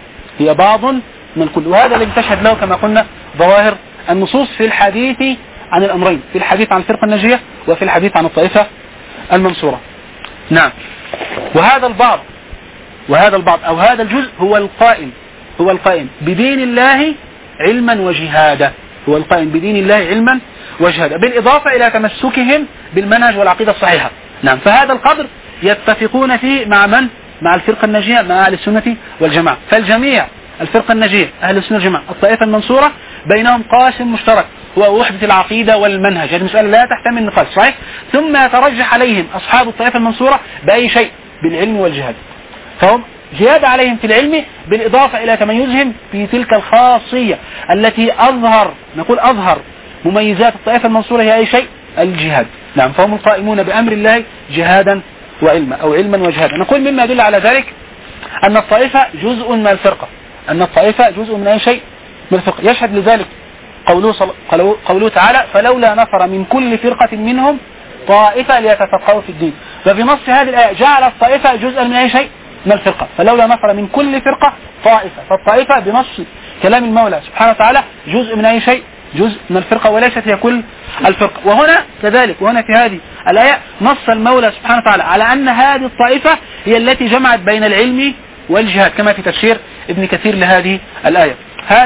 الكل. وهذا الذي تشهد له كما قلنا ظواهر النصوص في الحديث عن الأمرين، في الحديث عن الفرقة الناجية وفي الحديث عن الطائفة المنصورة. نعم، وهذا البعض أو هذا الجزء هو القائم هو القائم بدين الله علما وجهادا، هو القائم بدين الله علما وجهادا، بالإضافة إلى تمسكهم بالمنهج والعقيدة الصحيحة. نعم، فهذا القدر يتفقون فيه مع من؟ مع الفرقة الناجية، مع أهل السنة والجماعة. فالجميع الفرقة الناجية أهل السنة والجماعة الطائفة المنصورة بينهم قاسم مشترك هو وحدة العقيدة والمنهج. هذه المسألة لا تحتمل نقاش، صحيح؟ ثم يترجح عليهم أصحاب الطائفة المنصورة بأي شيء؟ بالعلم والجهاد. فهم زيادة عليهم في العلم بالإضافة إلى تميزهم في تلك الخاصية التي أظهر مميزات الطائفة المنصورة هي أي شيء؟ الجهاد. نعم، فهم القائمون بأمر الله جهادا وعلما أو علما وجهادا. نقول مما يدل على ذلك أن الطائفة جزء من الفرقة، أن الطائفة جزء من أي شيء؟ من الفرقة. يشهد لذلك قوله تعالى فلولا نفر من كل فرقة منهم طائفة ليتفقهوا في الدين. وفي نص هذه الآية جعل الطائفة جزءا من أي شيء؟ من الفرقة. فلولا نفر من كل فرقة طائفة، فالطائفة بنص كلام المولى سبحانه وتعالى جزء من أي شيء؟ جزء من الفرقة، وليست هي كل الفرقة. وهنا كذلك، وهنا في هذه الآية نص المولى سبحانه وتعالى على أن هذه الطائفة هي التي جمعت بين العلم والجهاد، كما في تفسير ابن كثير لهذه الآية.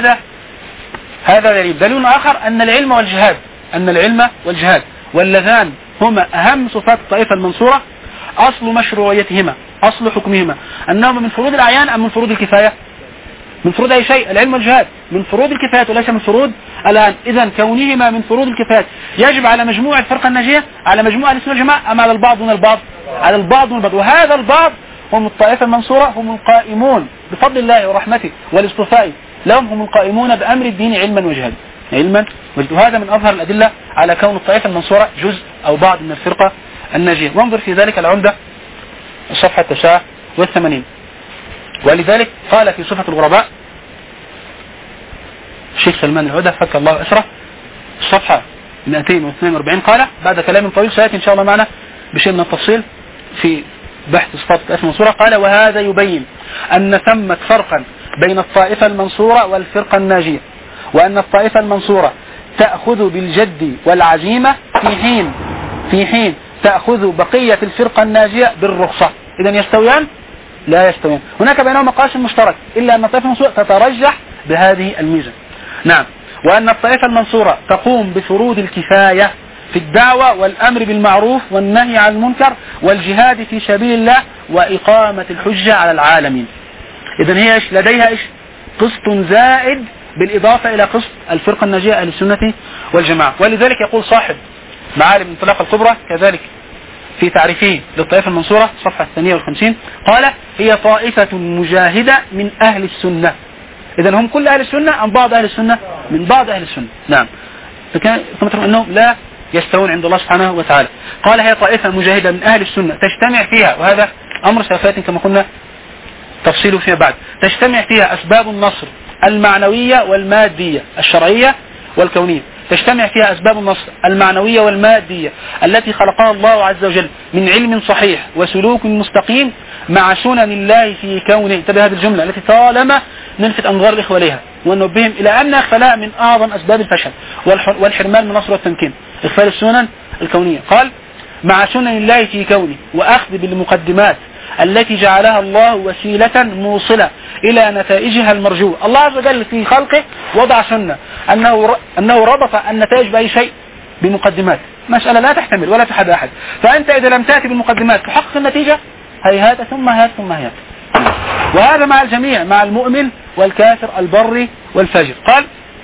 هذا دليل آخر أن العلم والجهاد واللذان هما أهم صفات الطائفة المنصورة، أصل مشروعيتهما، أصل حكمهما أنهما من فروض الأعيان أم من فروض الكفاية؟ من فروض أي شيء؟ العلم والجهاد من فروض الكفاية وليس من فروض الآن. إذن كونهما من فروض الكفاية يجب على مجموع الفرقة الناجية، على مجموع أهل السنة والجماعة، أم على البعض دون البعض؟ على البعض دون البعض. وهذا البعض هم الطائفة المنصورة، هم القائمون بفضل الله ورحمته والاصطفاء لهم، هم القائمون بأمر الدين علما وجهادا، وهذا من أظهر الأدلة على كون الطائفة المنصورة جزء أو بعض من الفرقة الناجية. وانظر في ذلك العمدة الصفحة 89. ولذلك قال في صفة الغرباء الشيخ سلمان الهدى فك الله أسره الصفحة 242 قال بعد كلام طويل سيأتي إن شاء الله معنا بشيء من التفصيل في بحث صفات الطائفة المنصورة، قال وهذا يبين أن ثمة فرقا بين الطائفة المنصورة والفرقة الناجية، وأن الطائفة المنصورة تأخذ بالجد والعزيمة في حين تأخذ بقية الفرقة الناجية بالرخصة. إذن يستويان؟ لا يستويان. هناك بينهما قاسم مشترك، إلا أن الطائفة المنصورة تترجح بهذه الميزة. نعم، وأن الطائفة المنصورة تقوم بفروض الكفاية في الدعوة والأمر بالمعروف والنهي عن المنكر والجهاد في سبيل الله وإقامة الحجة على العالمين. إذن هي لديها قسط زائد بالإضافة إلى قسط الفرقة الناجية أهل السنة والجماعة. ولذلك يقول صاحب معالم الانطلاقة الكبرى كذلك في تعريفه للطائفة المنصورة صفحة 52 قال هي طائفة مجاهدة من أهل السنة. إذن هم كل أهل السنة أم بعض أهل السنة؟ من بعض أهل السنة. نعم، فكان أنهم لا يستوون عند الله سبحانه وتعالى. قال هي طائفة مجاهدة من أهل السنة تجتمع فيها، وهذا أمر سيأتي كما قلنا تفصيله فيما بعد، تجتمع فيها أسباب النصر المعنوية والمادية الشرعية والكونية. تجتمع فيها أسباب النصر المعنوية والمادية التي خلقها الله عز وجل من علم صحيح وسلوك مستقيم مع سنن الله في كونه. انتبه هذه الجملة التي طالما نلفت أنظار الإخوة إليها وننبههم إلى أن إخفاء من أعظم أسباب الفشل والحرمان من النصر والتمكين إخفاء السنن الكونية. قال مع سنن الله في كونه وأخذ بالمقدمات التي جعلها الله وسيلة موصلة إلى نتائجها المرجوة. الله عز وجل في خلقه وضع سنة أنه ربط النتائج بأي شيء؟ بمقدمات. مسألة لا تحتمل ولا تحد أحد. فأنت إذا لم تأتي بالمقدمات تحقق النتيجة هيهات ثم هيهات ثم هيهات. وهذا مع الجميع، مع المؤمن والكافر البر والفاجر. قال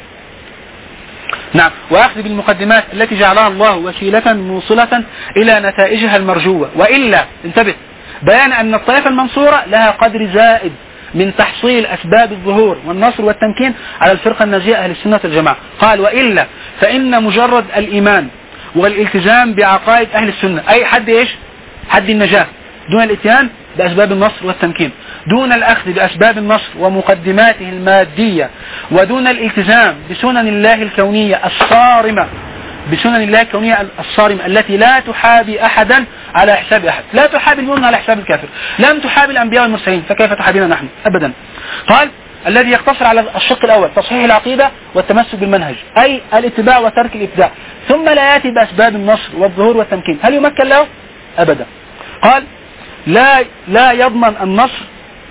نعم وأخذ بالمقدمات التي جعلها الله وسيلة موصلة إلى نتائجها المرجوة. وإلا انتبه بيان أن الطائفة المنصورة لها قدر زائد من تحصيل أسباب الظهور والنصر والتمكين على الفرقة الناجية أهل السنة والجماعة. قال وإلا فإن مجرد الإيمان والالتزام بعقائد أهل السنة أي حد النجاة دون الاتيان بأسباب النصر والتمكين، دون الأخذ بأسباب النصر ومقدماته المادية، ودون الالتزام بسنن الله الكونية الصارمة، بسنن الله الكونية الصارمة التي لا تحابي أحدا على حساب أحد، لا تحابي المؤمن على حساب الكافر، لم تحابي الأنبياء والمرسلين، فكيف تحابينا نحن؟ أبدا. قال الذي يقتصر على الشق الأول تصحيح العقيدة والتمسك بالمنهج أي الاتباع وترك الابتداع، ثم لا يأتي بأسباب النصر والظهور والتمكين، هل يمكن له؟ أبدا. قال لا يضمن النصر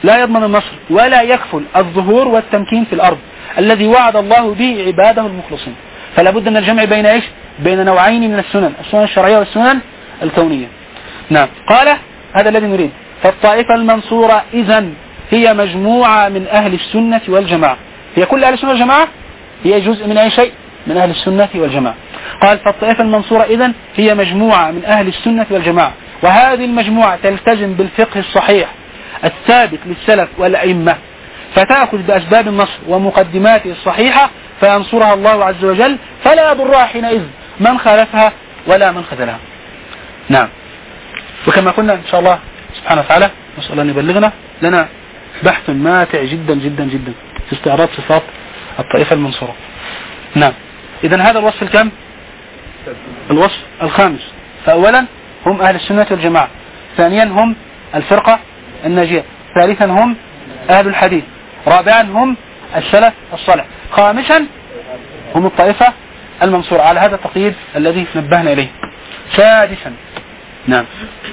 لا يضمن النصر ولا يكفل الظهور والتمكين في الأرض الذي وعد الله به عباده المخلصين. فلا بد من الجمع بين إيش؟ بين نوعين من السنن الشرعية والسنن الكونية. نعم. قال هذا الذي نريد. فالطائفة المنصورة إذن هي مجموعة من أهل السنة والجماعة. هي كل أهل السنة والجماعة؟ هي جزء من أي شيء من أهل السنة والجماعة. قال فالطائفة المنصورة إذن هي مجموعة من أهل السنة والجماعة، وهذه المجموعة تلتزم بالفقه الصحيح الثابت للسلف والأئمة، فتأخذ بأسباب النصر ومقدماته الصحيحة فينصرها الله عز وجل، فلا يضرها حينئذ من خالفها ولا من خذلها. نعم. وكما قلنا إن شاء الله سبحانه وتعالى نسأل الله أن يبلغنا، لنا بحث ماتع جدا جدا جدا في استعراض صفات الطائفة المنصورة. نعم. إذن هذا الوصف الكم؟ الوصف الخامس. فأولا هم أهل السنة والجماعة، ثانيا هم الفرقة الناجية، ثالثا هم أهل الحديث، رابعا هم السلف الصالح، خامسا هم الطائفة المنصورة على هذا التقييد الذي نبهنا إليه، سادسا. نعم.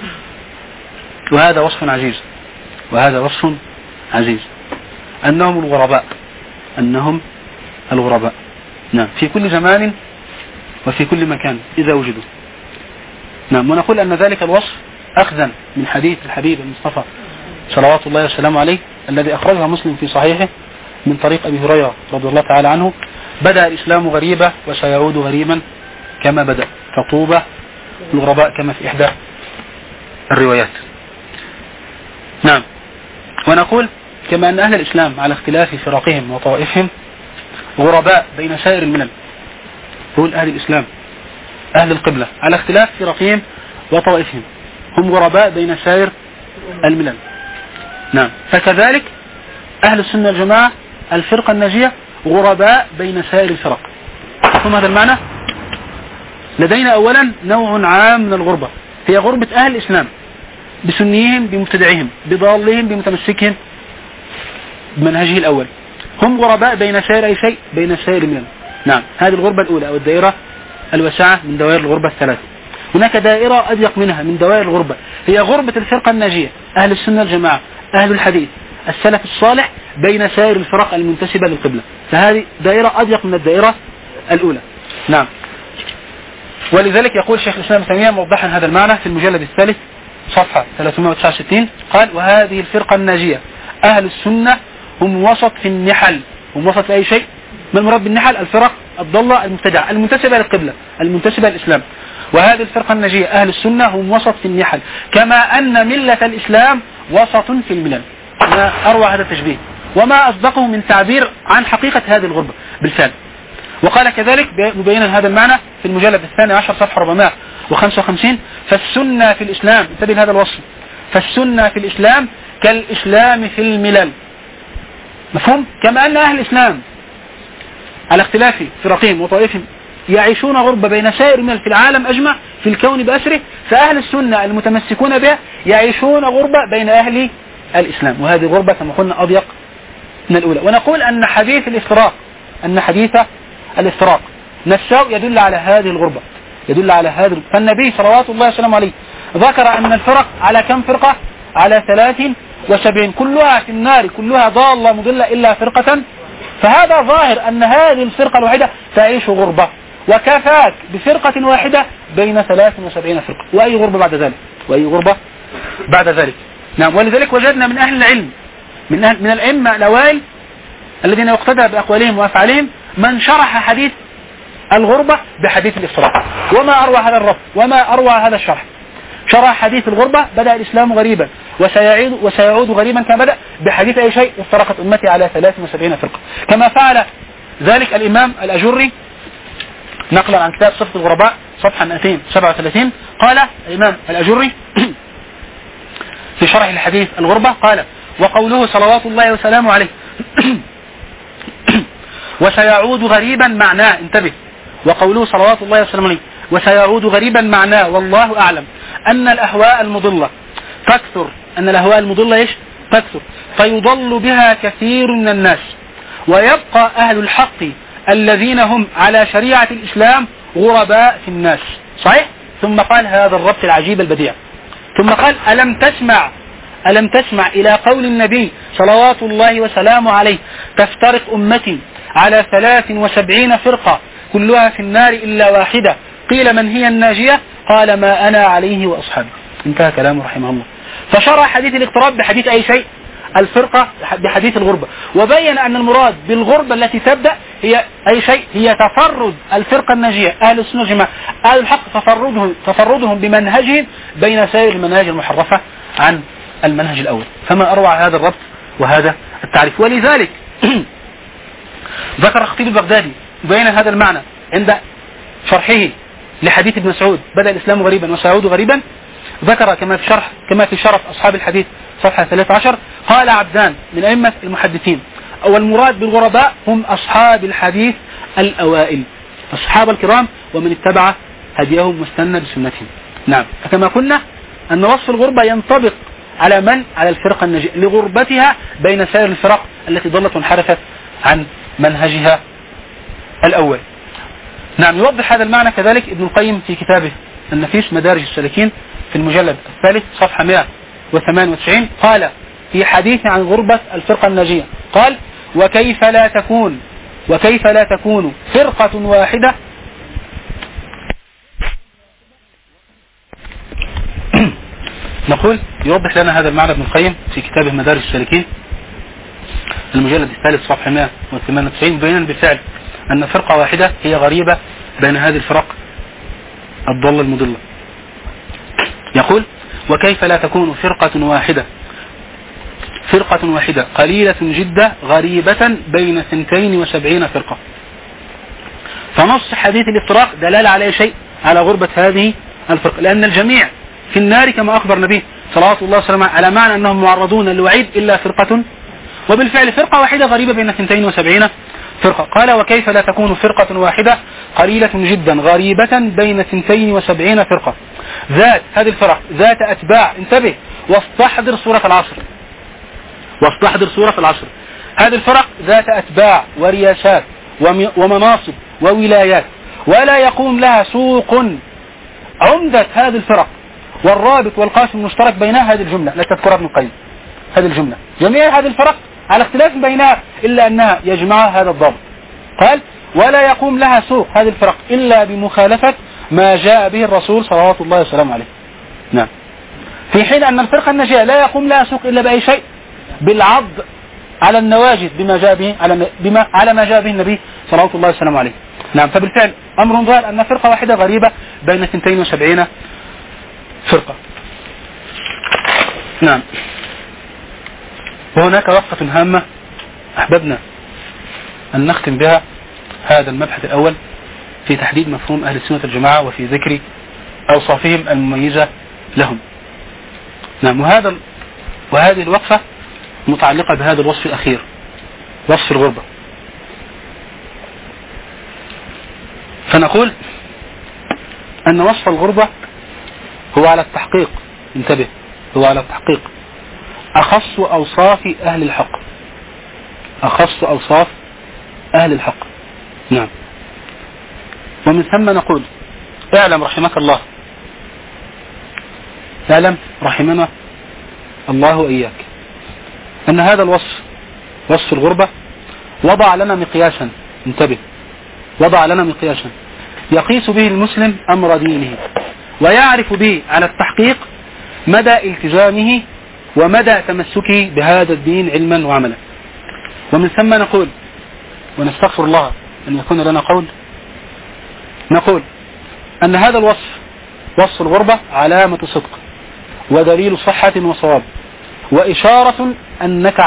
وهذا وصف عزيز، وهذا وصف عزيز، أنهم الغرباء، أنهم الغرباء. نعم. في كل زمان وفي كل مكان إذا وجدوا. نعم. ونقول أن ذلك الوصف أخذا من حديث الحبيب المصطفى صلوات الله وسلامه عليه الذي أخرجه مسلم في صحيحه من طريق أبي هريرة رضي الله تعالى عنه: بدأ الإسلام غريبا وسيعود غريبا كما بدأ، فطوبى الغرباء، كما في إحدى الروايات. نعم. ونقول كما أن أهل الإسلام على اختلاف فرقهم وطوائفهم غرباء بين سائر الملل، يقول أهل الإسلام أهل القبلة على اختلاف فرقهم وطوائفهم هم غرباء بين سائر الملل. نعم. فكذلك أهل السنة والجماعة الفرقة الناجية غرباء بين سائر الفرق. ثم هذا المعنى لدينا أولا نوع عام من الغربة، هي غربة أهل الإسلام بسنيهم بمبتدعهم بضالهم بمتمسكهم بمنهجه الأول، هم غرباء بين سائر أي شيء، بين سائر الملل. نعم. هذه الغربة الأولى أو الدائرة الواسعة من دوائر الغربة الثلاثة. هناك دائرة أضيق منها من دوائر الغربة، هي غربة الفرقة الناجية أهل السنة والجماعة أهل الحديث السلف الصالح بين سائر الفرق المنتسبة للقبلة، فهذه دائرة أضيق من الدائرة الأولى. نعم. ولذلك يقول شيخ الإسلام ابن تيمية موضحا هذا المعنى في المجلد الثالث صفحة 369 قال: وهذه الفرقة الناجية أهل السنة هم وسط في النحل. هم وسط في أي شيء؟ ما المراد بالنحل؟ الفرق الضالة المبتدعة المنتسبة للقبلة المنتسبة للإسلام. وهذه الفرقة الناجية أهل السنة هم وسط في النحل، كما أن ملة الإسلام وسط في الملل. ما أروع هذا التشبيه وما أصدقه من تعبير عن حقيقة هذه الغربة بالفعل. وقال كذلك مبينا هذا المعنى في المجلد 12 صفحة 455: فالسنة في الإسلام، انتبه هذا الوصف، فالسنة في الإسلام كالإسلام في الملل. مفهوم؟ كما أن أهل الإسلام على اختلاف فرقهم وطائفهم يعيشون غربة بين سائر الملل في العالم أجمع في الكون بأسره، فأهل السنة المتمسكون بها يعيشون غربة بين أهل الإسلام، وهذه غربة كما قلنا أضيق من الأولى. ونقول أن حديث الافتراق نفسه يدل على هذه الغربة، يدل على هذا. فالنبي صلوات الله وسلامه عليه ذكر أن الفرق على كم فرقة؟ على 73، كلها في النار، كلها ضالة مضلة إلا فرقة. فهذا ظاهر أن هذه الفرقة الواحدة تعيش غربة، وكفاك بفرقة واحدة بين 73 فرقة. وأي غربة بعد ذلك؟ وأي غربة بعد ذلك؟ نعم. ولذلك وجدنا من أهل العلم من الأئمة الأوائل الذين يقتدى بأقوالهم وأفعالهم من شرح حديث الغربة بحديث الافتراق. وما أروع هذا الربط وما أروع هذا الشرح. شرح حديث الغربة: بدأ الإسلام غريبا وسيعود غريبا كما بدأ، بحديث أي شيء: افترقت أمتي على 73 فرقة. كما فعل ذلك الإمام الأجري نقلا عن كتاب صفة الغرباء صفحة 237 قال الإمام الأجري في شرح الحديث الغربة قال: وقوله صلوات الله وسلامه عليه وسيعود غريبا معناه، انتبه، وقوله صلوات الله وسلامه عليه وسيعود غريبا معناه والله أعلم أن الأهواء المضلة تكثر، أن الأهواء المضلة إيش؟ تكثر، فيضل بها كثير من الناس، ويبقى أهل الحق الذين هم على شريعة الإسلام غرباء في الناس. صحيح؟ ثم قال هذا الربط العجيب البديع، ثم قال: ألم تسمع ألم تسمع إلى قول النبي صلوات الله وسلامه عليه تفترق أمتي على 73 فرقة كلها في النار إلا واحدة، قيل من هي الناجية؟ قال ما أنا عليه وأصحابي. انتهى كلامه رحمه الله. فشرع حديث الاقتراب بحديث أي شيء؟ الفرقة بحديث الغربة، وبين أن المراد بالغربة التي تبدأ هي أي شيء؟ هي تفرد الفرقة الناجية أهل السنة والجماعة أهل الحق، تفردهم بمنهجهم بين سائر المناهج المحرفة عن المنهج الأول. فما أروع هذا الربط وهذا التعريف. ولذلك ذكر الخطيب البغدادي بين هذا المعنى عند شرحه لحديث ابن مسعود بدأ الإسلام غريبا وسيعود غريبا، ذكر كما في شرف أصحاب الحديث صفحة 13 قال عبدان من أئمة المحدثين والمراد بالغرباء هم أصحاب الحديث الأوائل الصحابة الكرام ومن اتبع هديهم واستنى بسنتهم. نعم. فكما قلنا أن وصف الغربة ينطبق على من؟ على الفرقة الناجية لغربتها بين سائر الفرق التي ضلت وانحرفت عن منهجها الأول. نعم. يوضح هذا المعنى كذلك ابن القيم في كتابه النفيس مدارج السالكين في المجلد الثالث صفحة 198 قال في حديث عن غربة الفرقة الناجية قال وكيف لا تكون فرقة واحدة نقول يوضح لنا هذا المعنى ابن القيم في كتابه مدارج السالكين المجلد الثالث صفحة 198 بينا بالفعل أن فرقة واحدة هي غريبة بين هذه الفرق الضالة المضلة. يقول وكيف لا تكون فرقة واحدة قليلة جدا غريبة بين 72 فرقة. فنص حديث الافتراق دلالة على شيء على غربة هذه الفرقة، لأن الجميع في النار كما أخبر النبي صلوات الله وسلامه على معنى أنهم معرضون للوعيد إلا فرقة، وبالفعل فرقة واحدة غريبة بين 72 فرقة. قال وكيف لا تكون فرقة واحدة قليلة جدا غريبة بين 72 فرقة هذه الفرق ذات أتباع. انتبه واستحضر صورة العصر. هذه الفرق ذات أتباع ورياسات ومناصب وولايات، ولا يقوم لها سوق. عمدة هذه الفرق والرابط والقاسم المشترك بينها هذه الجملة لا تذكرها ابن القيم. هذه الجملة جميع هذه الفرق على اختلاف بينها إلا أنها يجمعها هذا الضابط. قال ولا يقوم لها سوق هذه الفرق إلا بمخالفة ما جاء به الرسول صلوات الله وسلامه عليه. نعم. في حين أن الفرقة الناجية لا يقوم لها سوق إلا بأي شيء؟ بالعض على النواجذ بما جاء به على ما جاء به النبي صلوات الله وسلامه عليه. نعم. فبالفعل أمر ظاهر أن فرقة واحدة غريبة بين 72 فرقة. نعم. وهناك وقفة هامة أحببنا أن نختم بها هذا المبحث الأول في تحديد مفهوم أهل السنة الجماعة وفي ذكر أوصافهم المميزة لهم. نعم. وهذه الوقفة متعلقة بهذا الوصف الأخير، وصف الغربة. فنقول أن وصف الغربة هو على التحقيق، انتبه، هو على التحقيق أخص أوصاف أهل الحق. نعم. ومن ثم نقول اعلم رحمك الله، اعلم رحمنا الله وإياك أن هذا الوصف، وصف الغربة، وضع لنا مقياسا، انتبه، وضع لنا مقياسا يقيس به المسلم أمر دينه ويعرف به على التحقيق مدى التزامه ومدى تمسكه بهذا الدين علما وعملا. ومن ثم نقول ونستغفر الله أن يكون لنا قول، نقول أن هذا الوصف، وصف الغربة، علامة صدق ودليل صحة وصواب وإشارة أنك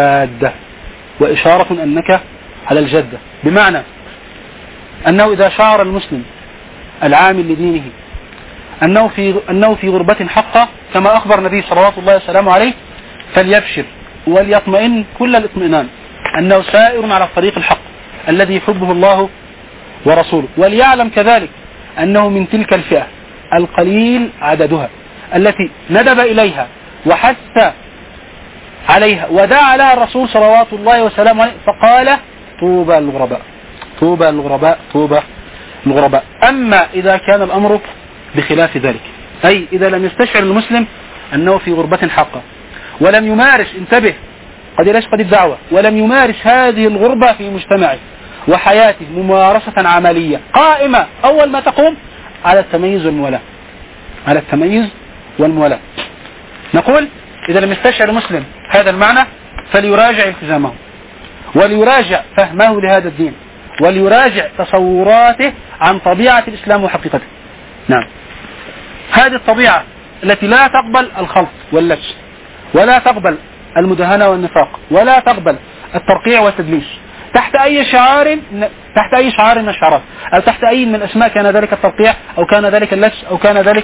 على الجادة، بمعنى أنه إذا شعر المسلم العامل لدينه أنه في غربة حقة كما أخبر النبي صلوات الله وسلامه عليه، فليبشر وليطمئن كل الاطمئنان أنه سائر على الطريق الحق الذي يحبه الله ورسوله، وليعلم كذلك أنه من تلك الفئة القليل عددها التي ندب إليها وحث عليها ودعا لها الرسول صلوات الله وسلامه عليه فقال طوبى للغرباء، طوبى للغرباء، طوبى للغرباء. أما إذا كان الأمر بخلاف ذلك، أي إذا لم يستشعر المسلم أنه في غربة حقة ولم يمارس، انتبه، قد يلاش قد الدعوة، ولم يمارس هذه الغربة في مجتمعه وحياته ممارسة عملية قائمة أول ما تقوم على التميز والموالاة، على التميز والموالاة. نقول إذا لم يستشعر مسلم هذا المعنى فليراجع التزامه، وليراجع فهمه لهذا الدين، وليراجع تصوراته عن طبيعة الإسلام وحقيقته. نعم، هذه الطبيعة التي لا تقبل الخلط واللبس، ولا تقبل المداهنة والنفاق، ولا تقبل الترقيع والتدليس تحت أي شعار من الشعارات، أو تحت أي من الأسماء، كان ذلك الترقيع أو كان ذلك اللبس أو كان ذلك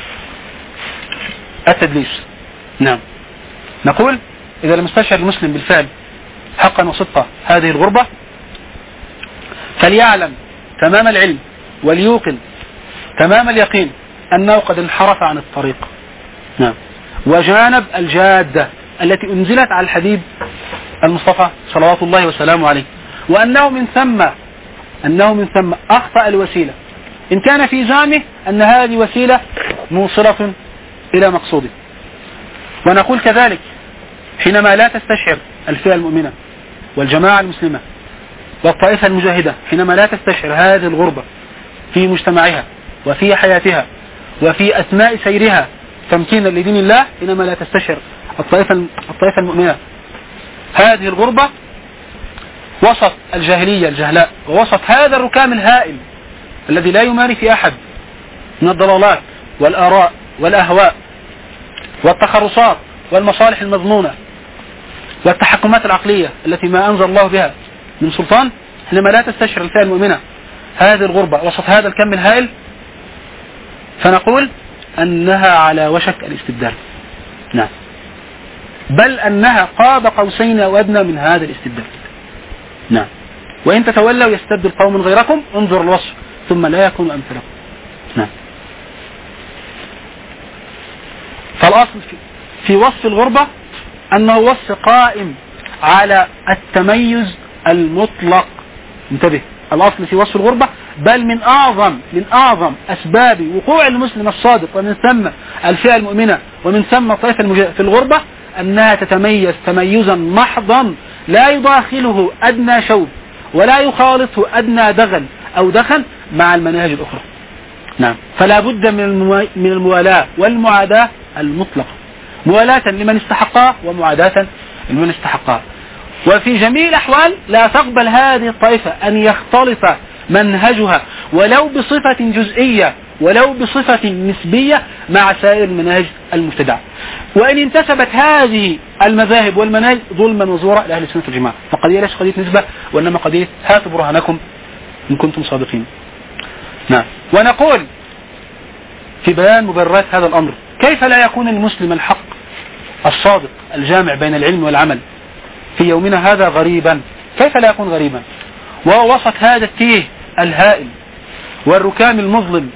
التدليس. نعم، نقول إذا لم يستشعر المسلم بالفعل حقا وصدقا هذه الغربة فليعلم تمام العلم وليوقن تمام اليقين أنه قد انحرف عن الطريق. نعم، وجانب الجادة التي أنزلت على الحبيب المصطفى صلوات الله وسلامه عليه، وأنه من ثم أخطأ الوسيلة إن كان في زعمه أن هذه وسيلة موصلة إلى مقصوده. ونقول كذلك حينما لا تستشعر الفئة المؤمنة والجماعة المسلمة والطائفة المجاهدة، حينما لا تستشعر هذه الغربة في مجتمعها وفي حياتها وفي أثناء سيرها تمكينا لدين الله، حينما لا تستشعر الطائفة المؤمنة هذه الغربة وسط الجاهلية الجهلاء، ووسط هذا الركام الهائل الذي لا يماري في أحد من الضلالات والآراء والأهواء والتخرصات والمصالح المظنونة والتحكمات العقلية التي ما أنزل الله بها من سلطان، حينما لا تستشعر الفئة المؤمنة هذه الغربة وسط هذا الكم الهائل فنقول أنها على وشك الاستبدال. نعم، بل أنها قاب قوسين أو أدنى من هذا الاستبدال. نعم، وإن تتولوا يستبدل قوم غيركم، انظر الوصف ثم لا يكون أمثلكم. نعم، فالأصل في وصف الغربة أنه وصف قائم على التميز المطلق. انتبه، الأصل في وصف الغربة بل من أعظم أسباب وقوع المسلم الصادق ومن ثم الفئة المؤمنة ومن ثم الطائفة في الغربة أنها تتميز تميزا محضا لا يداخله أدنى شوب ولا يخالطه أدنى دغل أو دخن مع المناهج الأخرى. نعم، فلا بد من الموالاة والمعاداة المطلقة، موالاة لمن استحقها ومعاداة لمن استحقها. وفي جميع الأحوال لا تقبل هذه الطائفة أن يختلط منهجها ولو بصفة جزئية ولو بصفة نسبية مع سائر المناهج المبتدعة، وإن انتسبت هذه المذاهب والمناهج ظلما وزورا لأهل السنة والجماعة، فقضية ليس قضية نسبة وإنما قضية هاتوا برهانكم إن كنتم صادقين. نعم، ونقول في بيان مبررات هذا الأمر كيف لا يكون المسلم الحق الصادق الجامع بين العلم والعمل في يومنا هذا غريبا؟ كيف لا يكون غريبا وهو وسط هذا التيه الهائل والركام المظلم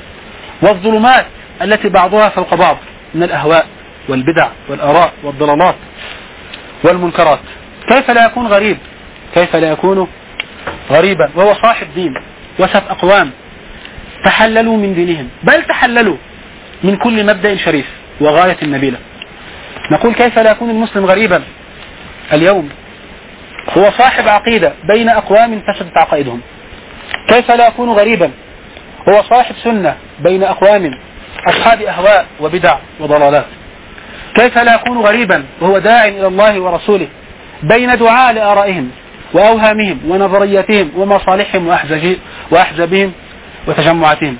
والظلمات التي بعضها فوق بعض من الأهواء والبدع والآراء والضلالات والمنكرات؟ كيف لا يكون غريب؟ كيف لا يكون غريبا وهو صاحب دين وسط أقوام تحللوا من دينهم، بل تحللوا من كل مبدأ شريف وغاية نبيلة. نقول كيف لا يكون المسلم غريبا اليوم هو صاحب عقيدة بين أقوام فسدت عقائدهم؟ كيف لا يكون غريبا هو صاحب سنة بين أقوام أصحاب أهواء وبدع وضلالات؟ كيف لا يكون غريبا وهو داع إلى الله ورسوله بين دعاء لآرائهم وأوهامهم ونظرياتهم ومصالحهم وأحزابهم وتجمعاتهم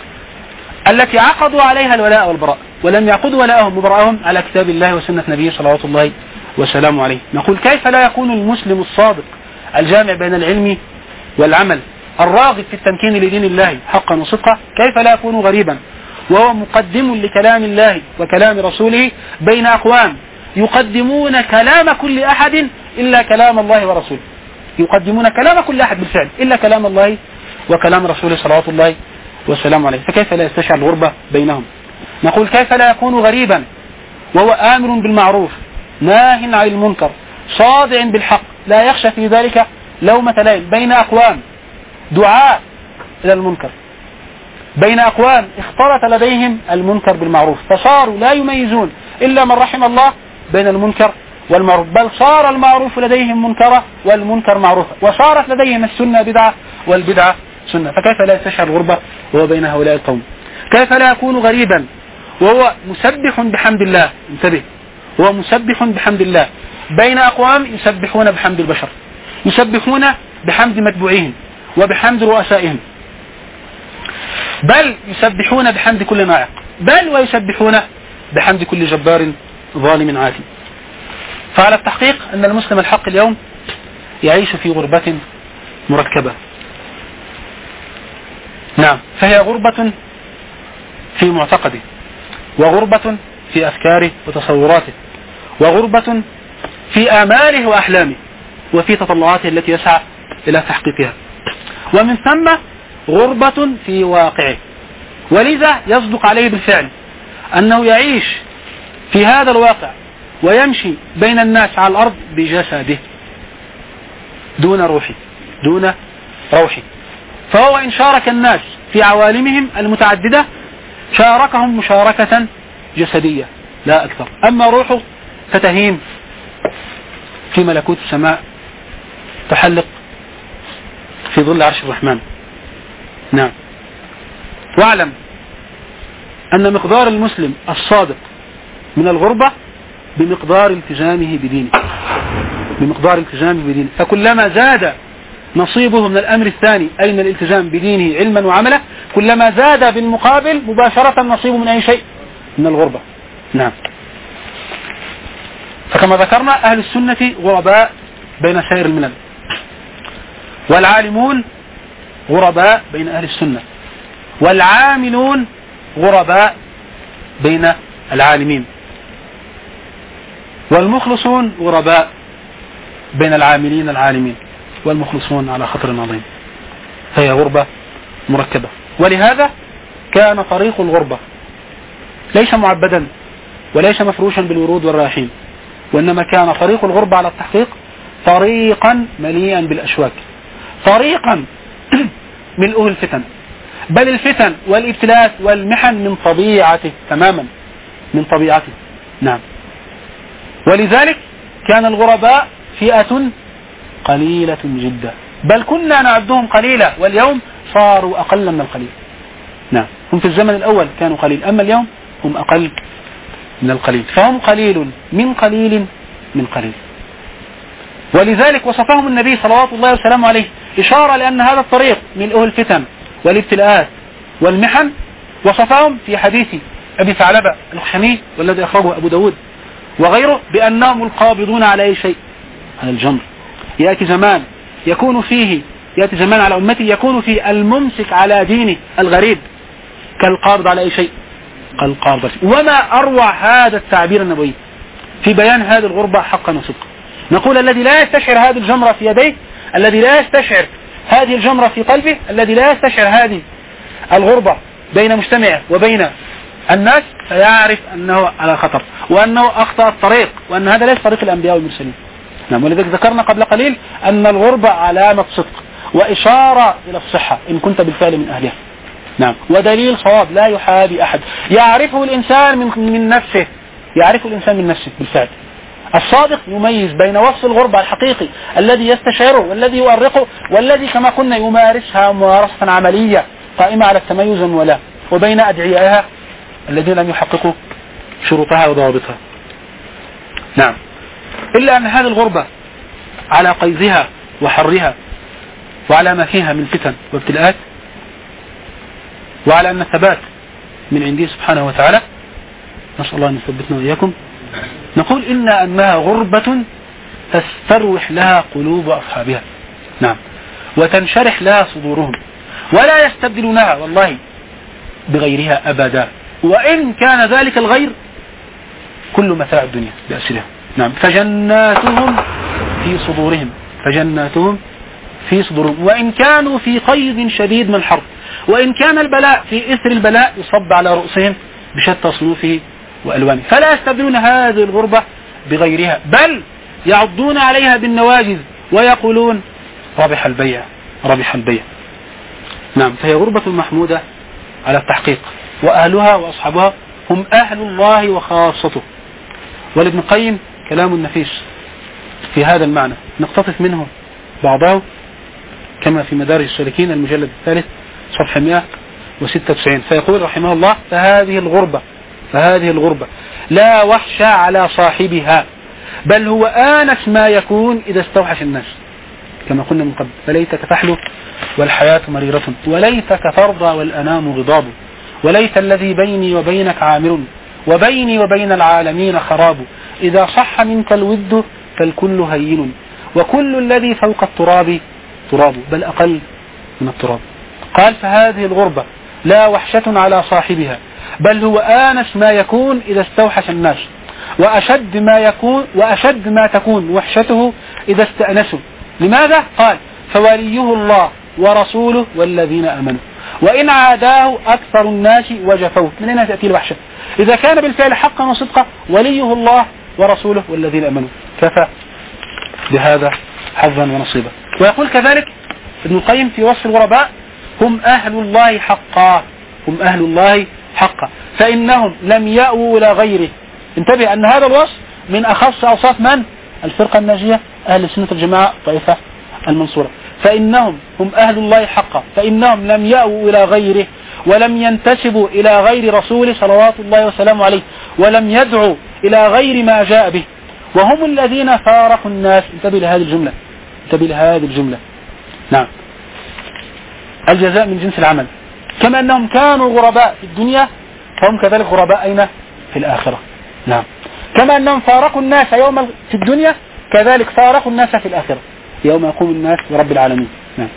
التي عقدوا عليها الولاء والبراء، ولم يعقدوا ولاءهم وبراءهم على كتاب الله وسنة نبيه صلوات الله وسلامه عليه. نقول كيف لا يكون المسلم الصادق الجامع بين العلم والعمل الراغب في التمكين لدين الله حقا وصدقا، كيف لا يكون غريبا وهو مقدم لكلام الله وكلام رسوله بين أقوام يقدمون كلام كل أحد إلا كلام الله ورسوله، يقدمون كلام كل أحد بالفعل إلا كلام الله وكلام رسوله صلوات الله والسلام عليه، فكيف لا يستشعر الغربة بينهم؟ نقول كيف لا يكون غريبا وهو آمر بالمعروف ناه عن المنكر صادع بالحق لا يخشى في ذلك لومة لائم بين أقوام دعاء إلى المنكر، بين أقوام اختلط لديهم المنكر بالمعروف فصاروا لا يميزون إلا من رحم الله بين المنكر والمعروف، بل صار المعروف لديهم منكرا والمنكر معروفا، وصارت لديهم السنة بدعة والبدعة سنة. فكيف لا يستشعر الغربة وهو بين هؤلاء القوم؟ كيف لا يكون غريبا وهو مسبح بحمد الله؟ انتبه، هو مسبح بحمد الله بين أقوام يسبحون بحمد البشر، يسبحون بحمد متبوعيهم وبحمد رؤسائهم، بل يسبحون بحمد كل ناعق، بل ويسبحون بحمد كل جبار ظالم عاتي. فعلى التحقيق أن المسلم الحق اليوم يعيش في غربة مركبة. نعم، فهي غربة في معتقده، وغربة في أفكاره وتصوراته، وغربة في آماله وأحلامه، وفي تطلعاته التي يسعى إلى تحقيقها، ومن ثم غربة في واقعه. ولذا يصدق عليه بالفعل أنه يعيش في هذا الواقع ويمشي بين الناس على الأرض بجسده دون روحه، دون روحه. فهو إن شارك الناس في عوالمهم المتعددة شاركهم مشاركة جسدية لا أكثر، أما روحه فتهيم في ملكوت السماء تحلق في ظل عرش الرحمن. نعم، واعلم أن مقدار المسلم الصادق من الغربة بمقدار التزامه بدينه، بمقدار التزامه بدينه. فكلما زاد نصيبه من الأمر الثاني أي من الالتزام بدينه علما وعملا، كلما زاد بالمقابل مباشرة نصيبه من أي شيء من الغربة. نعم، فكما ذكرنا أهل السنة غرباء بين سائر الملل، والعالمون غرباء بين أهل السنة، والعاملون غرباء بين العالمين، والمخلصون غرباء بين العاملين العالمين، والمخلصون على خطر عظيم. فهي غربة مركبة. ولهذا كان طريق الغربة ليس معبدا وليس مفروشا بالورود والرياحين، وإنما كان طريق الغربة على التحقيق طريقا مليئا بالأشواك، طريقا ملؤه الفتن، بل الفتن والابتلاءات والمحن من طبيعته تماما، من طبيعته. نعم، ولذلك كان الغرباء فئة قليلة جدا، بل كنا نعدهم قليلة واليوم صاروا أقل من القليل. نعم، هم في الزمن الأول كانوا قليل، أما اليوم هم أقل من القليل، فهم قليل من قليل من قليل. ولذلك وصفهم النبي صلوات الله وسلامه عليه إشارة لأن هذا الطريق ملؤه الفتن والابتلاءات والمحن. وصفهم في حديث أبي ثعلبة الخشني والذي أخرجه أبو داود وغيره بأنهم القابضون على أي شيء، على الجمر. يأتي زمان على أمتي يكون فيه الممسك على دينه الغريب كالقابض على أي شيء، كالقابض. وما أروع هذا التعبير النبوي في بيان هذه الغربة حقا وصدقا. نقول الذي لا يستشعر هذه الجمرة في يديه، الذي لا يستشعر هذه الجمرة في قلبه، الذي لا يستشعر هذه الغربة بين مجتمعه وبين الناس، سيعرف أنه على خطر وأنه أخطأ الطريق، وأن هذا ليس طريق الأنبياء والمرسلين. نعم، ولذلك ذكرنا قبل قليل أن الغربة علامة صدق وإشارة إلى الصحة إن كنت بالفعل من أهلها. نعم، ودليل صواب لا يحابي أحد، يعرفه الإنسان من نفسه، يعرفه الإنسان من نفسه بالفعل. الصادق يميز بين وصف الغربة الحقيقي الذي يستشعره والذي يؤرقه والذي كما قلنا يمارسها ممارسة عملية قائمة على التميز والولاء، وبين أدعيائها الذين لم يحققوا شروطها وضوابطها. نعم، إلا أن هذه الغربة على قيزها وحرها وعلى ما فيها من فتن وابتلاءات، وعلى أن الثبات من عنده سبحانه وتعالى، نسأل الله أن يثبتنا وإياكم، نقول إن أنها غربة تستروح لها قلوب أصحابها. نعم، وتنشرح لها صدورهم، ولا يستبدلونها والله بغيرها أبدا، وإن كان ذلك الغير كل متاع الدنيا بأسرها. نعم، فجناتهم في صدورهم، فجناتهم في صدورهم، وإن كانوا في قيد شديد من الحرب، وإن كان البلاء في إثر البلاء يصب على رؤوسهم بشتى صنوفه وألوانه، فلا يستبدلون هذه الغربة بغيرها، بل يعضون عليها بالنواجذ ويقولون ربح البيع، ربح البيع. نعم، فهي غربة محمودة على التحقيق، وأهلها وأصحابها هم أهل الله وخاصته، ولابن القيم كلام نفيس في هذا المعنى، نقتطف منه بعضه كما في مدارج السالكين المجلد الثالث صفحة 196. فيقول رحمه الله: فهذه الغربة لا وحش على صاحبها، بل هو آنس ما يكون إذا استوحش الناس، كما قلنا من قبل: فليتك تحلو والحياة مريرة، وليتك ترضى والأنام غضاب، وليت الذي بيني وبينك عامر، وبيني وبين العالمين خراب، إذا صح منك الود فالكل هين، وكل الذي فوق التراب تراب، بل أقل من التراب. قال: فهذه الغربة لا وحشة على صاحبها، بل هو آنس ما يكون إذا استوحش الناس، وأشد ما تكون وحشته إذا استأنسوا. لماذا؟ قال: فوليه الله ورسوله والذين آمنوا، وإن عاداه أكثر الناس وجفوه. من أين تأتي الوحشة؟ إذا كان بالفعل حقا وصدقا وليه الله ورسوله والذين آمنوا، كفى بهذا حظا ونصيبا. ويقول كذلك ابن القيم في وصف الغرباء: هم أهل الله حقا، فإنهم لم يأووا إلى غيره. انتبه أن هذا الوصف من أخص أوصاف من؟ الفرقة الناجية، أهل السنة الجماعة، طائفة المنصورة. فإنهم هم أهل الله حقا، فإنهم لم يأووا إلى غيره، ولم ينتسبوا إلى غير رسوله صلوات الله وسلامه عليه، ولم يدعوا إلى غير ما جاء به، وهم الذين فارقوا الناس. انتبه لهذه الجملة. نعم، الجزاء من جنس العمل. كما أنهم كانوا غرباء في الدنيا، فهم كذلك غرباء أين؟ في الآخرة. نعم، كما أنهم فارقوا الناس في الدنيا، كذلك فارقوا الناس في الآخرة يوم يقوم الناس برب العالمين. نعم.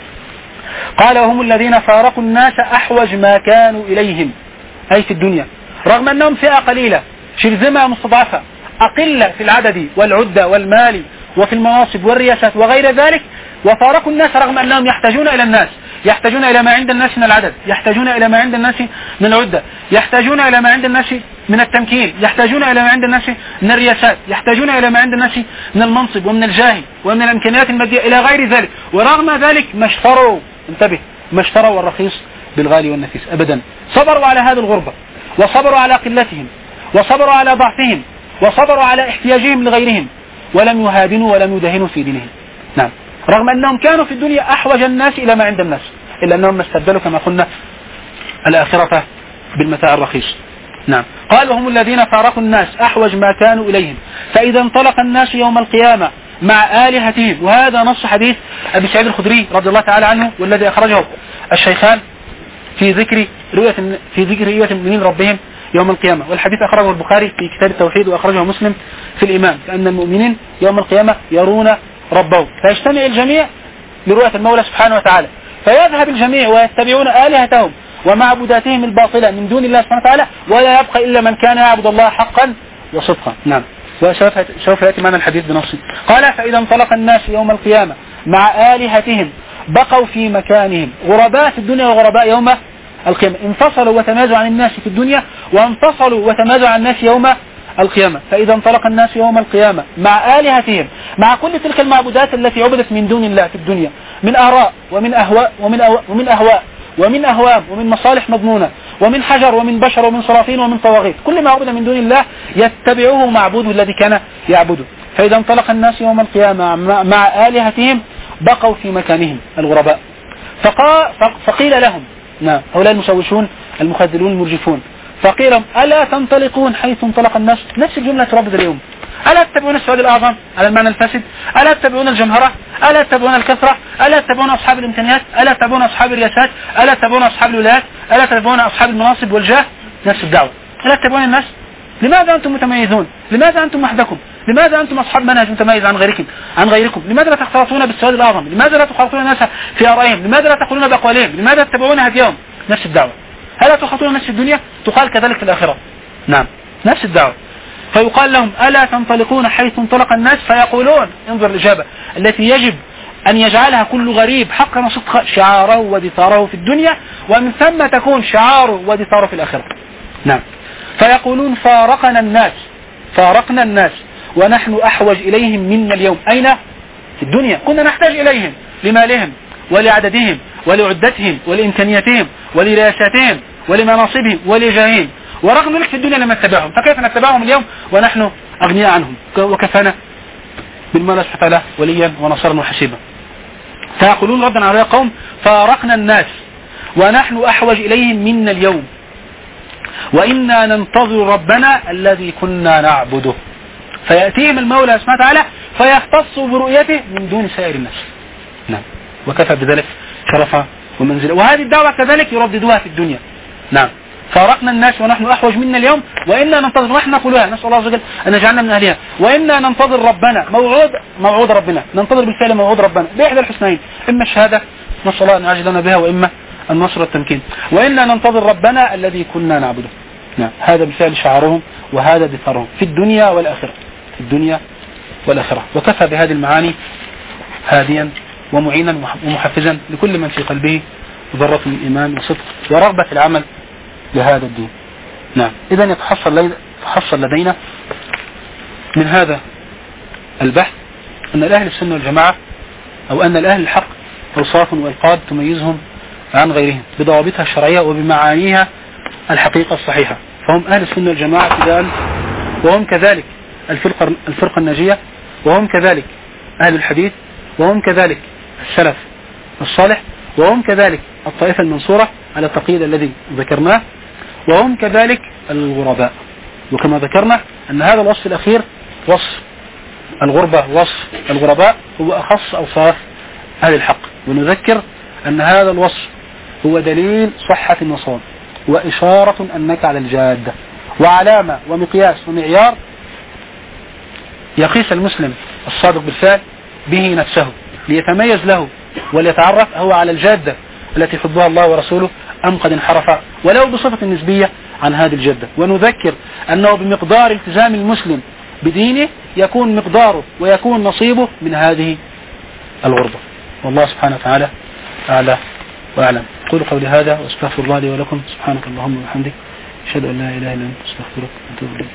قال: وهم الذين فارقوا الناس أحوج ما كانوا إليهم، أي في الدنيا، رغم أنهم فئة قليلة شرذمة مستضعفة، أقل في العدد والعدة والمال وفي المناصب والرياسات وغير ذلك، وفارقوا الناس رغم أنهم يحتاجون إلى الناس، يحتاجون إلى ما عند الناس من العدد، يحتاجون إلى ما عند الناس من العدة، يحتاجون إلى ما عند الناس من التمكين، يحتاجون إلى ما عند الناس من الرياسات، يحتاجون إلى ما عند الناس من المنصب ومن الجاه ومن الإمكانيات المادية إلى غير ذلك، ورغم ذلك ما اشتروا، انتبه، ما اشتروا الرخيص بالغالي والنفيس أبدا. صبروا على هذه الغربة، وصبروا على قلتهم، وصبروا على ضعفهم، وصبروا على احتياجهم لغيرهم، ولم يهادنوا ولم يدهنوا في دينهم. نعم، رغم أنهم كانوا في الدنيا أحوج الناس إلى ما عند الناس، إلا أنهم استبدلوا كما قلنا الآخرة بالمتاع الرخيص. نعم. قال: وهم الذين فارقوا الناس أحوج ما كانوا إليهم، فإذا انطلق الناس يوم القيامة مع آلهتهم. وهذا نص حديث أبي سعيد الخدري رضي الله تعالى عنه، والذي أخرجه الشيخان في ذكر رؤية المؤمنين ربهم يوم القيامة، والحديث أخرجه البخاري في كتاب التوحيد، وأخرجه مسلم في الإيمان، فأن المؤمنين يوم القيامة يرون ربهم، فيجتمع الجميع لرؤية المولى سبحانه وتعالى، فيذهب الجميع ويتبعون آلهتهم ومعبوداتهم الباطلة من دون الله سبحانه وتعالى، ولا يبقى إلا من كان يعبد الله حقا وصدقا. نعم، وسوف يأتي معنا الحديث بنص. قال: فإذا انطلق الناس يوم القيامة مع آلهتهم بقوا في مكانهم، غرباء في الدنيا وغرباء يوم القيامة، انفصلوا وتمازوا عن الناس في الدنيا، وانفصلوا وتمازوا عن الناس يوم القيامة. فإذا انطلق الناس يوم القيامة مع آلهتهم، مع كل تلك المعبودات التي عبدت من دون الله في الدنيا، من آراء ومن أهواء ومن أهوام ومن مصالح مضمونة ومن حجر ومن بشر ومن صرافين ومن طواغيت، كل ما عبد من دون الله يتبعوه معبوده الذي كان يعبده. فإذا انطلق الناس يوم القيامة مع آلهتهم بقوا في مكانهم الغرباء. فقيل لهم، نعم، هؤلاء المشوشون المخذلون المرجفون، فقيل لهم: ألا تنطلقون حيث انطلق الناس؟ نفس الجملة تردد اليوم. ألا تتبعون السؤال الأعظم على المعنى الفاسد؟ ألا تتبعون الجمهرة؟ ألا تتبعون الكثرة؟ ألا تتبعون أصحاب الإمكانيات؟ ألا تتبعون أصحاب الرياسات؟ ألا تتبعون أصحاب الولايات؟ ألا تتبعون أصحاب المناصب والجاه؟ نفس الدعوة. ألا تتبعون الناس؟ لماذا أنتم متميزون؟ لماذا أنتم وحدكم؟ لماذا أنتم أصحاب منهج متميز عن غيركم؟ لماذا لا تختلطون بالسؤال الأعظم؟ لماذا لا تخالطون الناس في آرائهم؟ لماذا لا تقولون بأقوالهم؟ لماذا تتبعون هديهم؟ نفس الدعوة. ألا تخالطون الناس في الدنيا؟ تقال كذلك في الآخرة. نعم، نفس الدعوة. فيقال لهم: ألا تنطلقون حيث انطلق الناس؟ فيقولون، انظر الإجابة التي يجب أن يجعلها كل غريب حقا وصدقا: شعاره ودثاره في الدنيا، ومن ثم تكون شعاره ودثاره في الآخرة. نعم. فيقولون: فارقنا الناس ونحن أحوج إليهم منا اليوم. أين؟ في الدنيا كنا نحتاج إليهم لمالهم ولعددهم ولعدتهم ولإمكانياتهم ولرياساتهم ولمناصبهم ولجاههم، ورغم ذلك في الدنيا لم نتبعهم، فكيف نتبعهم اليوم ونحن أغنياء عنهم وكفانا بالمولى سبحانه وتعالى وليا ونصرا وحسيبا. فيقولون ردا على قوم فارقنا الناس ونحن أحوج إليهم منا اليوم وإنا ننتظر ربنا الذي كنا نعبده. فيأتيهم المولى سبحانه وتعالى فيختص برؤيته من دون سائر الناس. نعم. وكفى بذلك شرفا ومنزلا. وهذه الدعوة كذلك يرددوها في الدنيا. نعم. فارقنا الناس ونحن أحوج منا اليوم وإنا ننتظر، ونحن نقولها نسأل الله عز وجل أن يجعلنا من أهلها، وإنا ننتظر ربنا موعود ربنا، ننتظر بالفعل موعود ربنا بإحدى الحسنين، إما الشهادة نسأل الله أن يعجلنا بها وإما النصر والتمكين. وإنا ننتظر ربنا الذي كنا نعبده. نعم. هذا بالفعل شعارهم وهذا دثارهم في الدنيا والآخرة، في الدنيا والآخرة. وكفى بهذه المعاني هاديا ومعينا ومحفزا لكل من في قلبه ذرة من إيمان وصدق ورغبة في العمل لهذا الدين. نعم. إذن يتحصل لدينا من هذا البحث أن الأهل السنة والجماعة أو أن الأهل الحق أوصاف وألقاب تميزهم عن غيرهم بضوابطها الشرعية وبمعانيها الحقيقة الصحيحة. فهم أهل السنة والجماعة ابتداء، وهم كذلك الفرقة الناجية، وهم كذلك أهل الحديث، وهم كذلك السلف الصالح، وهم كذلك الطائفة المنصورة على التقييد الذي ذكرناه، وهم كذلك الغرباء. وكما ذكرنا أن هذا الوصف الأخير وصف الغربة، وصف الغرباء هو أخص أوصاف أهل الحق. ونذكر أن هذا الوصف هو دليل صحة النصاب وإشارة أنك على الجادة وعلامة ومقياس ومعيار يقيس المسلم الصادق بالفعل به نفسه ليتميز له وليتعرف هو على الجادة التي يحبها الله ورسوله أم قد انحرف ولو بصفة نسبية عن هذه الجادة. ونذكر أنه بمقدار التزام المسلم بدينه يكون مقداره ويكون نصيبه من هذه الغربة. والله سبحانه وتعالى أعلى وأعلم. قولوا قولي هذا واستغفر الله لي ولكم. سبحانك اللهم وبحمدك أشهد أن لا إله إلا أنت أستغفرك وأتوب إليك.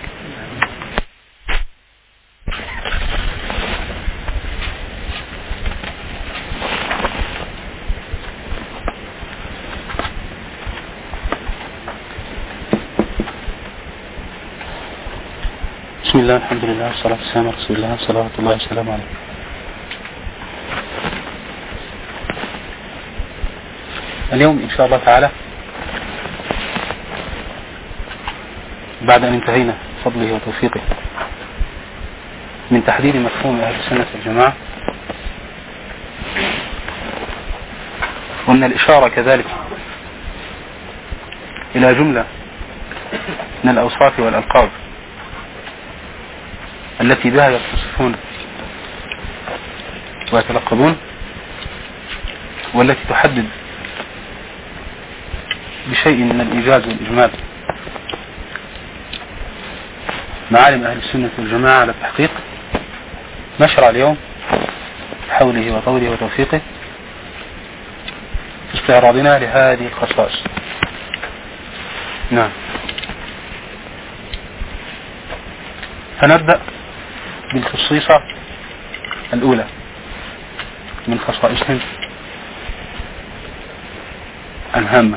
بسم الله الحمد لله والصلاة والسلام على رسول الله صلوات الله وسلامه عليه. اليوم إن شاء الله تعالى بعد أن انتهينا بفضله وتوفيقه من تحديد مفهوم أهل السنة والجماعة، ومن الإشارة كذلك إلى جملة من الأوصاف والألقاب التي بها يتصفون ويتلقبون، والتي تحدد بشيء من الإيجاز والإجمال معالم أهل السنة والجماعة على التحقيق، نشرع اليوم بحوله وطوله وتوفيقه في استعراضنا لهذه الخصائص. نعم. فنبدأ بالخصيصة الأولى من خصائصهم الهامة.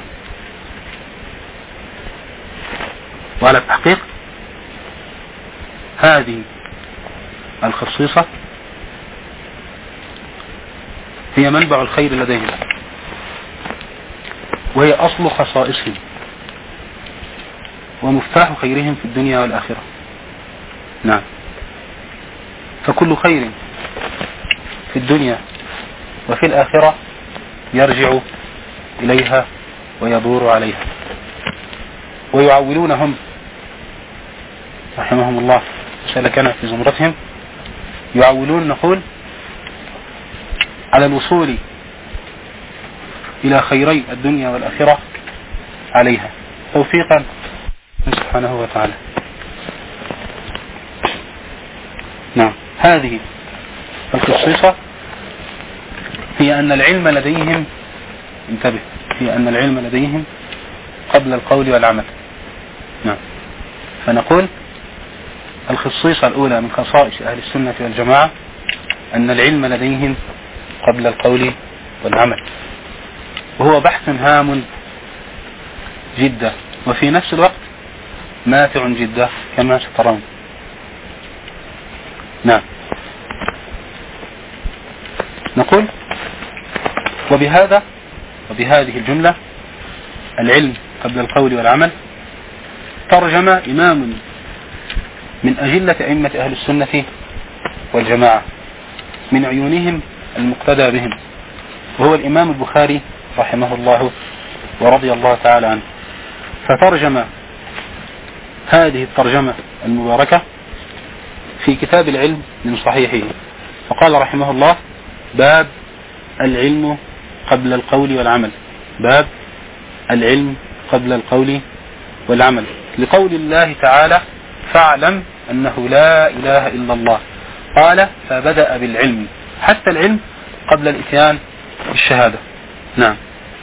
وعلى التحقيق هذه الخصيصة هي منبع الخير لديهم، وهي أصل خصائصهم ومفتاح خيرهم في الدنيا والآخرة. نعم. فكل خير في الدنيا وفي الآخرة يرجع إليها ويدور عليها. ويعولونهم رحمهم الله سلكنا في زمرتهم، يعولون نقول على الوصول إلى خيري الدنيا والآخرة عليها توفيقا سبحانه وتعالى. نعم. هذه الخصيصة هي أن العلم لديهم، انتبه، هي أن العلم لديهم قبل القول والعمل. نعم. فنقول الخصيصة الأولى من خصائص أهل السنة والجماعة أن العلم لديهم قبل القول والعمل، وهو بحث هام جدا وفي نفس الوقت نافع جدا كما سترون. نعم. نقول وبهذه الجملة العلم قبل القول والعمل ترجم إمام من أجلة أئمة أهل السنة والجماعة من عيونهم المقتدى بهم، وهو الإمام البخاري رحمه الله ورضي الله تعالى عنه. فترجم هذه الترجمة المباركة في كتاب العلم من صحيحه، فقال رحمه الله: باب العلم قبل القول والعمل. باب العلم قبل القول والعمل، لقول الله تعالى: فاعلم أنه لا إله إلا الله. قال: فبدأ بالعلم، حتى العلم قبل الإتيان بالشهادة. نعم.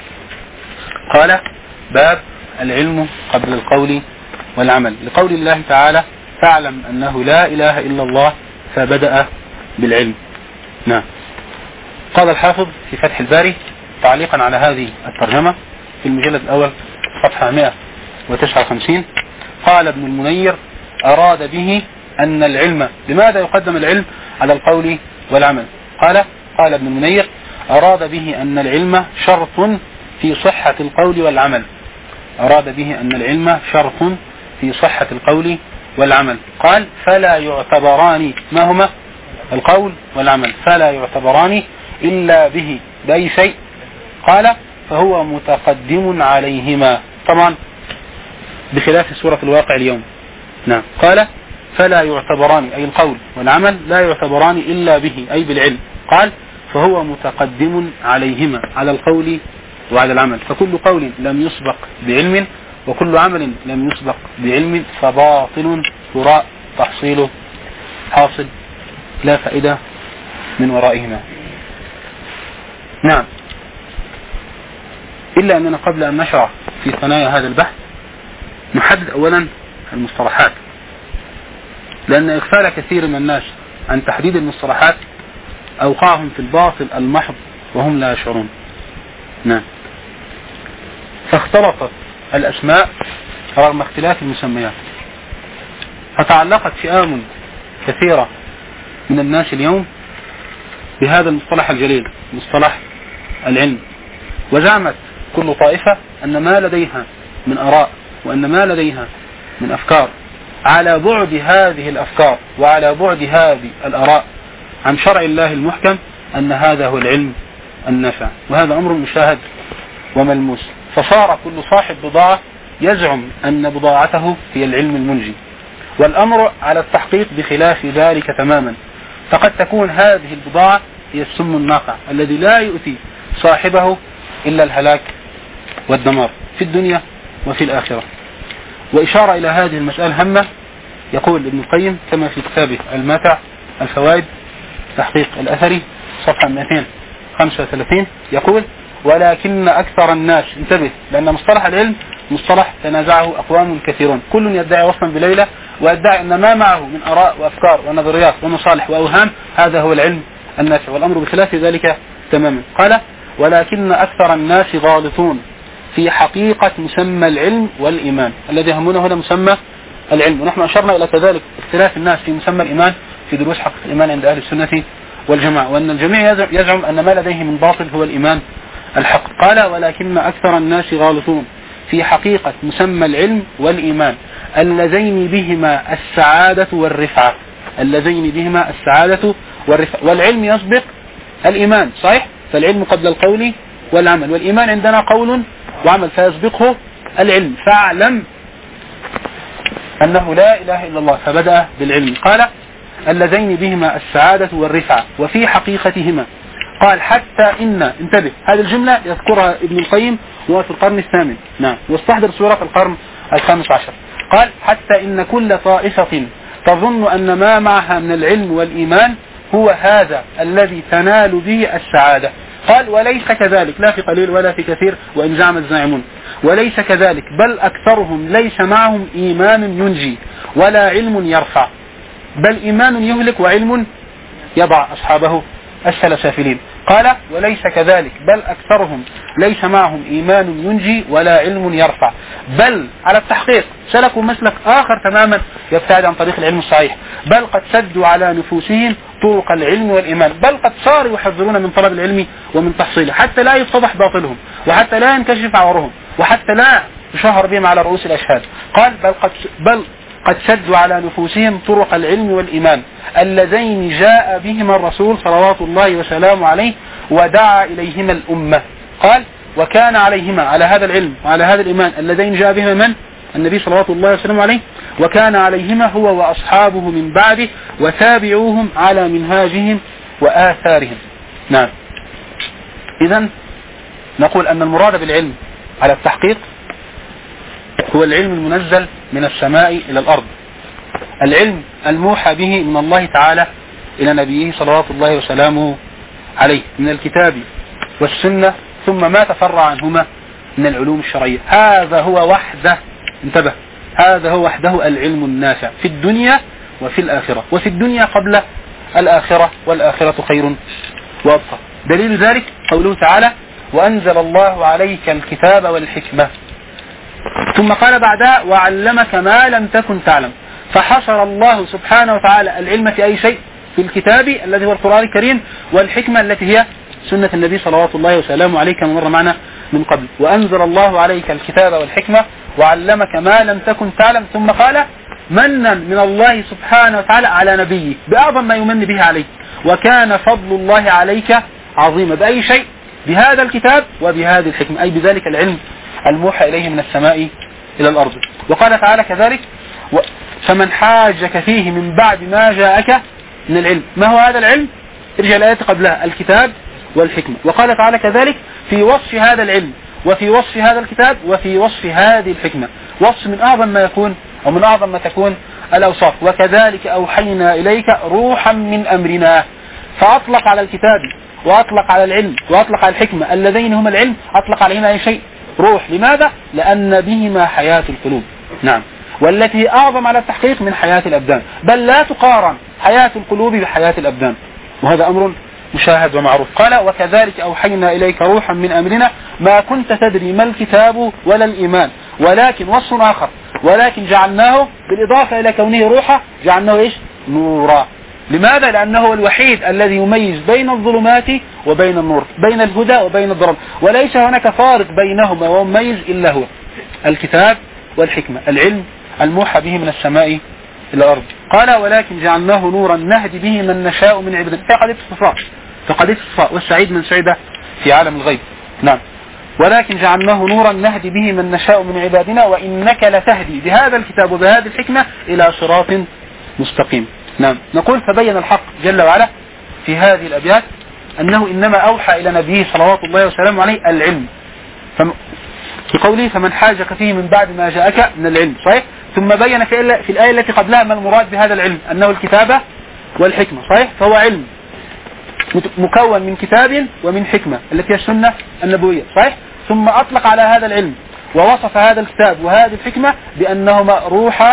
قال: باب العلم قبل القول والعمل، لقول الله تعالى: فاعلم أنه لا إله إلا الله، فبدأ بالعلم. نعم. قال الحافظ في فتح الباري تعليقا على هذه الترجمة في المجلد الأول صفحة 159: قال ابن المنير: أراد به أن العلم، لماذا يقدم العلم على القول والعمل؟ قال ابن المنير: أراد به أن العلم شرط في صحة القول والعمل. أراد به أن العلم شرط في صحة القول والعمل. قال: فلا يعتبران، ما هما؟ القول والعمل، فلا يعتبران إلا به، بأي شيء؟ قال: فهو متقدم عليهما، طبعا بخلاف سورة الواقع اليوم. نعم. قال: فلا يعتبران، أي القول والعمل لا يعتبران إلا به، أي بالعلم. قال: فهو متقدم عليهما، على القول وعلى العمل. فكل قول لم يسبق بعلم وكل عمل لم يسبق بعلم فباطل هراء تحصيله حاصل، لا فائدة من ورائهما. نعم. إلا أننا قبل أن نشرع في ثنايا هذا البحث نحدد أولا المصطلحات، لأن إغفال كثير من الناس عن تحديد المصطلحات أوقعهم في الباطل المحض وهم لا يشعرون. نعم. فاختلطت الأسماء رغم اختلاف المسميات، فتعلقت فئام كثيرة من الناس اليوم بهذا المصطلح الجليل، مصطلح العلم، وزعمت كل طائفة أن ما لديها من آراء وأن ما لديها من أفكار على بعد هذه الأفكار وعلى بعد هذه الآراء عن شرع الله المحكم أن هذا هو العلم النافع، وهذا أمر مشاهد وملموس. فصار كل صاحب بضاعة يزعم أن بضاعته هي العلم المنجي، والأمر على التحقيق بخلاف ذلك تماما. فقد تكون هذه البضاعة هي السم الناقع الذي لا يؤتي صاحبه إلا الهلاك والدمار في الدنيا وفي الآخرة. وإشارة إلى هذه المسألة هامة يقول ابن القيم كما في كتابه الماتع الفوائد تحقيق الأثري صفحة 235 يقول: ولكن أكثر الناس، انتبه لأن مصطلح العلم مصطلح تنازعه أقوام كثيرون، كل يدعي وصلا بليلة ويدعي أن ما معه من آراء وأفكار ونظريات ومصالح وأوهام هذا هو العلم النافع، والأمر بخلاف ذلك تماما. قال: ولكن أكثر الناس غالطون في حقيقة مسمى العلم والإيمان. الذي يهمنا هنا مسمى العلم، ونحن أشرنا إلى كذلك اختلاف الناس في مسمى الإيمان في دروس حق الإيمان عند أهل السنة والجماعة، وأن الجميع يزعم أن ما لديه من باطل هو الإيمان الحق. قال: ولكن أكثر الناس غالطون في حقيقة مسمى العلم والإيمان اللذين بهما السعادة والرفعة، اللذين بهما السعادة والرفعة. والعلم يسبق الإيمان، صحيح؟ فالعلم قبل القول والعمل، والإيمان عندنا قول وعمل فيسبقه العلم. فاعلم أنه لا إله إلا الله، فبدأ بالعلم. قال: اللذين بهما السعادة والرفعة وفي حقيقتهما. قال: حتى إن، انتبه هذه الجملة يذكرها ابن القيم وفي القرن الثامن، نعم، واستحضر سورة القرن الخامس عشر. قال: حتى إن كل طائفة تظن أن ما معها من العلم والإيمان هو هذا الذي تنال به السعادة. قال: وليس كذلك، لا في قليل ولا في كثير وإن زعم الزاعمون، وليس كذلك، بل أكثرهم ليس معهم إيمان ينجي ولا علم يرفع، بل إيمان يهلك وعلم يضع أصحابه أسفل سافلين. قال وليس كذلك، بل أكثرهم ليس معهم إيمان ينجي ولا علم يرفع، بل على التحقيق سلكوا مسلك آخر تماما يبتعد عن طريق العلم الصحيح، بل قد سدوا على نفوسهم طرق العلم والإيمان، بل قد صاروا يحذرون من طلب العلم ومن تحصيله حتى لا يتضح باطلهم وحتى لا ينكشف عورهم وحتى لا يشهر بهم على رؤوس الأشهاد. قال بل قد سدوا على نفوسهم طرق العلم والإيمان اللذين جاء بهما الرسول صلوات الله وسلامه عليه ودعا إليهما الأمة. قال وكان عليهما، على هذا العلم وعلى هذا الإيمان اللذين جاء بهما من؟ النبي صلوات الله وسلامه عليه، وكان عليهما هو وأصحابه من بعده وتابعوهم على منهاجهم وآثارهم. نعم. إذن نقول أن المراد بالعلم على التحقيق هو العلم المنزل من السماء إلى الأرض، العلم الموحى به من الله تعالى إلى نبيه صلوات الله وسلامه عليه من الكتاب والسنة، ثم ما تفرع عنهما من العلوم الشرعية. هذا هو وحده، انتبه، هذا هو وحده العلم النافع في الدنيا وفي الآخرة، وفي الدنيا قبل الآخرة، والآخرة خير وأبقى. دليل ذلك قوله تعالى وأنزل الله عليك الكتاب والحكمة، ثم قال بعدها وعلمك ما لم تكن تعلم. فحصر الله سبحانه وتعالى العلم في أي شيء؟ في الكتاب الذي هو القرآن الكريم، والحكمة التي هي سنة النبي صلوات الله وسلامه عليه كما مر معنا من قبل. وأنزل الله عليك الكتاب والحكمة وعلمك ما لم تكن تعلم، ثم قال منا من الله سبحانه وتعالى على نبيه بأعظم ما يمن به عليه، وكان فضل الله عليك عظيما. بأي شيء؟ بهذا الكتاب وبهذه الحكمة، أي بذلك العلم الموحى إليه من السماء إلى الأرض. وقال تعالى كذلك فمن حاجك فيه من بعد ما جاءك من العلم. ما هو هذا العلم؟ ارجع الآيات قبلها، الكتاب والحكمة. وقال تعالى كذلك في وصف هذا العلم وفي وصف هذا الكتاب وفي وصف هذه الحكمة، وصف من أعظم ما يكون أو من أعظم ما تكون الأوصاف. وكذلك أوحينا إليك روحا من أمرنا، فأطلق على الكتاب وأطلق على العلم وأطلق على الحكمة اللذين هما العلم، أطلق عليهما أي شيء؟ روح. لماذا؟ لأن بهما حياة القلوب. نعم. والتي أعظم على التحقيق من حياة الأبدان، بل لا تقارن حياة القلوب بحياة الأبدان، وهذا أمر مشاهد ومعروف. قال وكذلك أوحينا إليك روحا من أمرنا ما كنت تدري ما الكتاب ولا الإيمان، ولكن وصف آخر، ولكن جعلناه بالإضافة إلى كونه روحا جعلناه إيش؟ نورا. لماذا؟ لأنه هو الوحيد الذي يميز بين الظلمات وبين النور، بين الهدى وبين الضلال، وليس هناك فارق بينهما ومميز إلا هو الكتاب والحكمة، العلم الموحى به من السماء إلى الأرض. قال ولكن جعلناه نورا نهدي به من نشاء من عبادنا، في قضية الصفاء، في قضية الصفاء، والسعيد من سعيد في عالم الغيب. نعم. ولكن جعلناه نورا نهدي به من نشاء من عبادنا وإنك لتهدي بهذا الكتاب وبهذه الحكمة إلى صراط مستقيم. نعم. نقول فبين الحق جل وعلا في هذه الأبيات أنه إنما أوحى إلى نبيه صلوات الله وسلامه عليه العلم، في قوله فمن حاجك فيه من بعد ما جاءك من العلم، صحيح؟ ثم بين في الآية التي قبلها ما المراد بهذا العلم، أنه الكتابة والحكمة، صحيح؟ فهو علم مكون من كتاب ومن حكمة التي هي السنة النبوية، صحيح؟ ثم أطلق على هذا العلم ووصف هذا الكتاب وهذه الحكمة بأنهما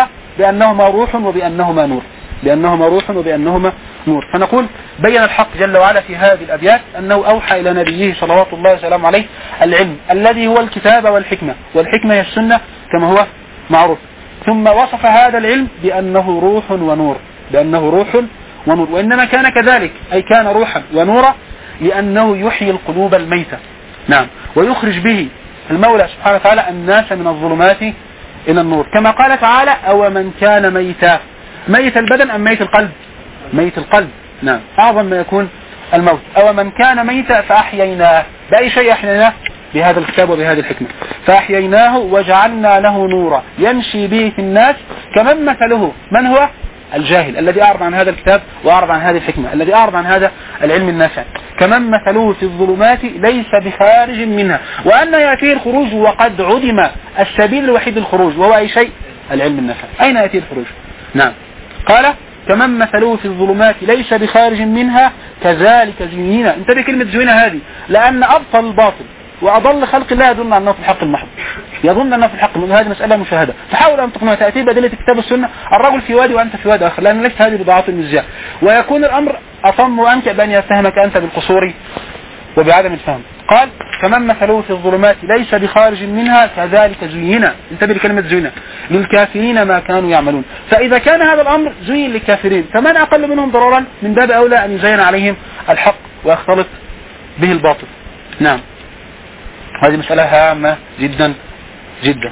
روح وبأنهما نور، بأنهما روح وبأنهما نور. فنقول بين الحق جل وعلا في هذه الأبيات أنه أوحى إلى نبيه صلوات الله وسلامه عليه العلم الذي هو الكتاب والحكمة، والحكمة هي السنة كما هو معروف. ثم وصف هذا العلم بأنه روح ونور، بأنه روح ونور. وإنما كان كذلك، أي كان روحا ونورا لأنه يحيي القلوب الميتة. نعم. ويخرج به المولى سبحانه وتعالى الناس من الظلمات إلى النور، كما قال تعالى أو من كان ميتا، ميت البدن أم ميت القلب؟ ميت القلب. نعم. أعظم ما يكون الموت. أو من كان ميتا فأحييناه، بأي شيء أحييناه؟ بهذا الكتاب وبهذه الحكمة. فأحييناه وجعلنا له نورا يمشي به في الناس كمن مثله، من هو؟ الجاهل الذي أعرض عن هذا الكتاب وأعرض عن هذه الحكمة، الذي أعرض عن هذا العلم النافع، كمن مثله في الظلمات ليس بخارج منها. وأن يأتيه الخروج وقد عدم السبيل الوحيد للخروج، وهو أي شيء؟ العلم النافع. أين يأتيه الخروج؟ نعم. قال كمن مثله في الظلمات ليس بخارج منها كذلك زينا. انتبه كلمة زينا هذه، لأن أبطل الباطل وأضل خلق الله يظن أنه في الحق المحض، يظن أنه في الحق، هذه مسألة مشاهدة. فحاول أن تقنع تأتي بأدلة الكتاب والسنة، الرجل في وادي وأنت في وادي آخر، لأن ليست هذه بضاعة المزجاة، ويكون الأمر أصم وأنكأ بأن يتهمك أنت بالقصور وبعدم الفهم. قال كمن مثله في الظلمات ليس بخارج منها كذلك زين، انتبه لكلمة زين، للكافرين ما كانوا يعملون. فإذا كان هذا الأمر زين للكافرين فمن أقل منهم ضررا من باب أولى أن يزين عليهم الحق ويختلط به الباطل. نعم، هذه مسألة هامة جدا جدا.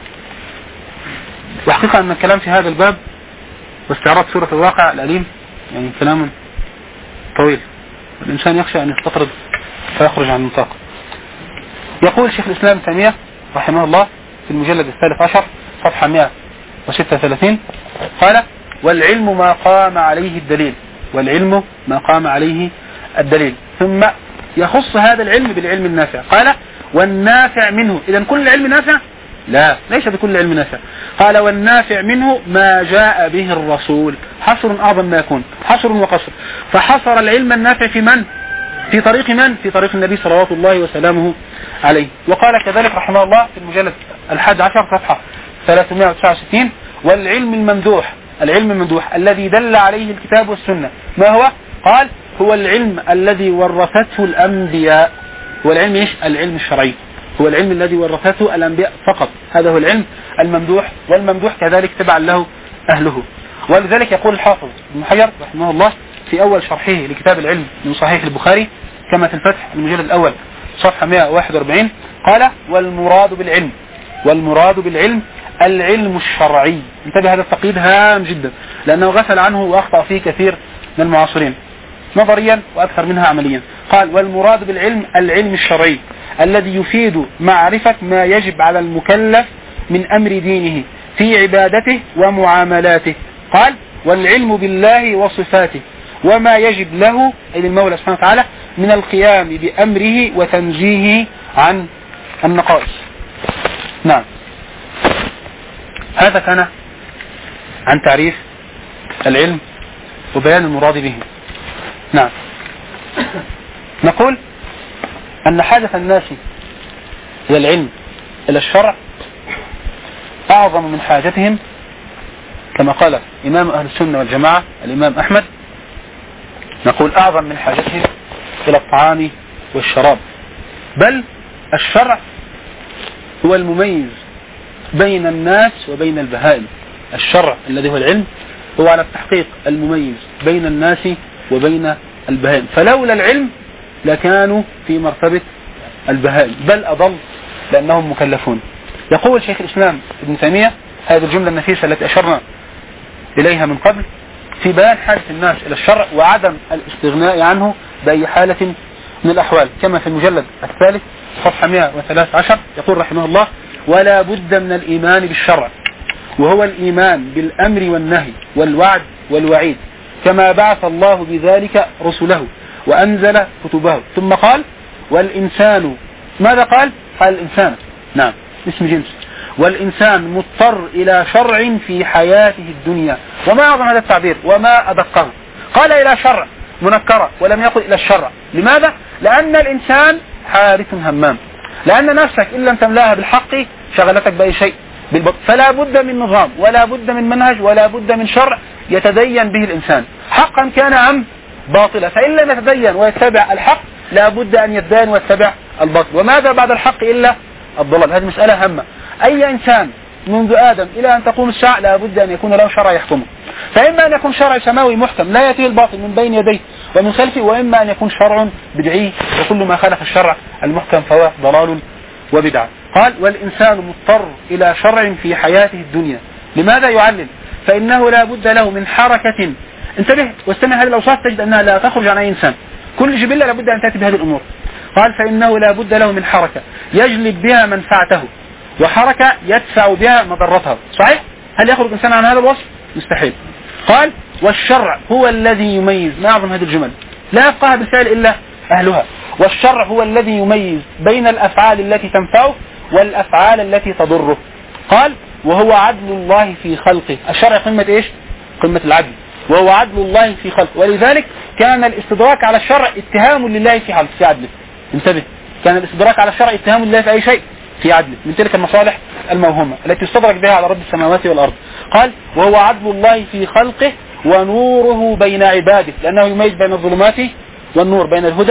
وحقيقة أن الكلام في هذا الباب واستعراض سورة الواقع الأليم يعني كلام طويل، والإنسان يخشى أن يستطرد فيخرج عن النطاق. يقول شيخ الإسلام تيمية رحمه الله في المجلد 13 صفحة 136 قال والعلم ما قام عليه الدليل، والعلم ما قام عليه الدليل. ثم يخص هذا العلم بالعلم النافع، قال والنافع منه. إذن كل علم نافع؟ لا، ليس بكل علم نافع. قال والنافع منه ما جاء به الرسول، حصر أعظم ما يكون، حصر وقصر. فحصر العلم النافع في من؟ في طريق من؟ في طريق النبي صلوات الله وسلامه عليه. وقال كذلك رحمه الله في المجلد 11 صفحة 369 والعلم الممدوح، العلم الممدوح الذي دل عليه الكتاب والسنة ما هو؟ قال هو العلم الذي ورثته الأنبياء. هو العلم إيش؟ العلم الشرعي، هو العلم الذي ورثته الأنبياء فقط، هذا هو العلم الممدوح. والممدوح كذلك تبع له أهله. ولذلك يقول الحافظ ابن حجر رحمه الله في أول شرحه لكتاب العلم من صحيح البخاري كما في الفتح المجلد الأول صفحة 141 قال والمراد بالعلم، والمراد بالعلم العلم الشرعي. انتبه، هذا التقييد هام جدا لأنه غفل عنه وأخطأ فيه كثير من المعاصرين نظريا وأكثر منها عمليا. قال والمراد بالعلم العلم الشرعي الذي يفيد معرفة ما يجب على المكلف من أمر دينه في عبادته ومعاملاته. قال والعلم بالله وصفاته وما يجب له أي المولى سبحانه وتعالى من القيام بأمره وتنزيهه عن النقائص. نعم، هذا كان عن تعريف العلم وبيان المراد به. نعم، نقول أن حاجة الناس إلى العلم إلى الشرع أعظم من حاجتهم كما قال إمام أهل السنة والجماعة الإمام أحمد، نقول أعظم من حاجتهم إلى الطعام والشراب. بل الشرع هو المميز بين الناس وبين البهائم. الشرع الذي هو العلم هو على التحقيق المميز بين الناس وبين البهائم، فلولا العلم لكانوا في مرتبة البهائم بل أضل لأنهم مكلفون. يقول شيخ الإسلام ابن تيمية هذه الجملة النفيسة التي أشرنا إليها من قبل في بيان حاجة الناس إلى الشرع وعدم الاستغناء عنه بأي حالة من الأحوال كما في المجلد الثالث صفحة 113 يقول رحمه الله ولا بد من الإيمان بالشرع وهو الإيمان بالأمر والنهي والوعد والوعيد كما بعث الله بذلك رسله وأنزل كتبه. ثم قال والإنسان، ماذا قال؟ قال الإنسان، نعم اسم جنس، والإنسان مضطر إلى شرع في حياته الدنيا. وما أعظم هذا التعبير وما أدقه، قال إلى شرع منكرة ولم يقل إلى الشرع. لماذا؟ لأن الإنسان حارث همام، لأن نفسك إن لم تملاها بالحق شغلتك بأي شيء بالبطل. فلا بد من نظام ولا بد من منهج ولا بد من شرع يتدين به الإنسان حقا كان أم باطلا. فإن لم يتدين ويتبع الحق لا بد أن يتدين ويتبع الباطل. وماذا بعد الحق إلا الضلال؟ هذه مسألة هامة. أي إنسان منذ آدم إلى أن تقوم الساعة لا بد أن يكون له شرع يحكمه، فإما أن يكون شرع سماوي محكم لا يأتيه الباطل من بين يديه ومن خلفه، وإما أن يكون شرع بدعي وكل ما خالف الشرع المحكم فهو ضلال وبدعة. قال والإنسان مضطر إلى شرع في حياته الدنيا. لماذا يعلل؟ فإنه لا بد له من حركة. انتبه واستمع هذه الأوصاف تجد أنها لا تخرج عن أي إنسان، كل جبلة لا بد أن تأتي بهذه الأمور. قال فإنه لا بد له من حركة يجلب بها منفعته وحركة يدفع بها مضرته. صحيح؟ هل يخرج إنسان عن هذا الوصف؟ مستحيل. قال والشرع هو الذي يميز، ما أعظم هذه الجمل لا يفقها بالفعل إلا أهلها. والشرع هو الذي يميز بين الأفعال التي تنفعه والأفعال التي تضره. قال وهو عدل الله في خلقه. الشرع قمة إيش؟ قمة العدل، وهو عدل الله في خلقه. ولذلك كان الاستدراك على الشرع اتهام لله في عدله. انتبه، كان الاستدراك على الشرع اتهام لله في أي شيء في عدله من تلك المصالح الموهومة التي يستدرك بها على رب السماوات والأرض. قال وهو عدل الله في خلقه ونوره بين عباده، لأنه يميز بين الظلمات والنور، بين الهدى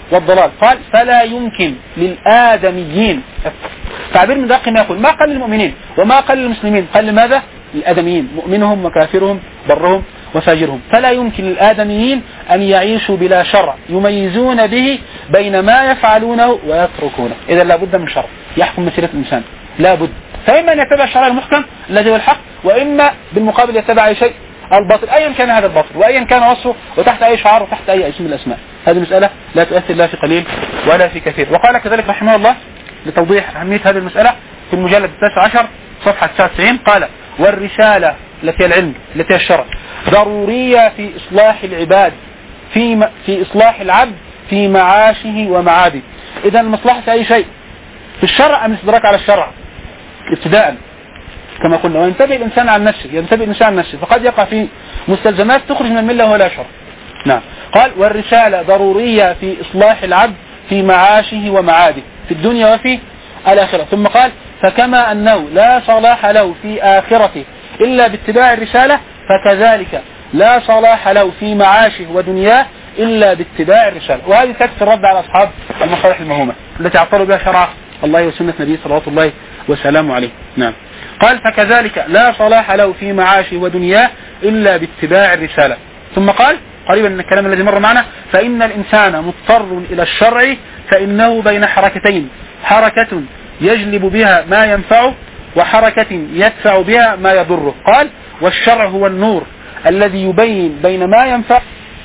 والضلال. قال فلا يمكن للآدميين، تعبير من دقيق ما يقول، ما قال للمؤمنين وما قال للمسلمين، قال لماذا؟ للآدميين، مؤمنهم وكافرهم برهم وفاجرهم. فلا يمكن للآدميين أن يعيشوا بلا شرع يميزون به بين ما يفعلونه ويتركونه. إذا لابد من شرع يحكم مسيرة الإنسان، لابد. فإما أن يتبع الشرع المحكم الذي هو الحق، وإما بالمقابل يتبع أي شيء الباطل، أيا كان هذا الباطل وأيا كان وصفه وتحت أي شعار وتحت أي اسم من الأسماء. هذه مسألة لا تؤثر لا في قليل ولا في كثير. وقال كذلك رحمه الله لتوضيح أهمية هذه المسألة في المجلد 19 صفحة 99 قال: والرسالة التي العلم التي الشرع ضرورية في إصلاح العباد في إصلاح العبد في معاشه ومعاده. إذا المصلحة في أي شيء في الشرع أم الاستدراك على الشرع ابتداء كما قلنا. وينتبه الإنسان عن نفسه، فقد يقع في مستلزمات تخرج من الملة ولا شرع. نعم. قال: والرسالة ضرورية في إصلاح العبد في معاشه ومعاده في الدنيا وفي الآخرة. ثم قال: فكما أنه لا صلاح له في آخرته إلا باتباع الرسالة، فكذلك لا صلاح له في معاشه ودنياه إلا باتباع الرسالة. وهذه تكفي الرد على أصحاب المصالح المهمة التي عطلوا بها شرع الله وسنة نبيه صلوات الله وسلامه عليه. نعم. قال: فكذلك لا صلاح له في معاشه ودنياه إلا باتباع الرسالة. ثم قال قريبا من الكلام الذي مر معنا: فإن الإنسان مضطر إلى الشرع، فإنه بين حركتين، حركة يجلب بها ما ينفعه وحركة يدفع بها ما يضره. قال: والشرع هو النور الذي يبين بين ما ينفع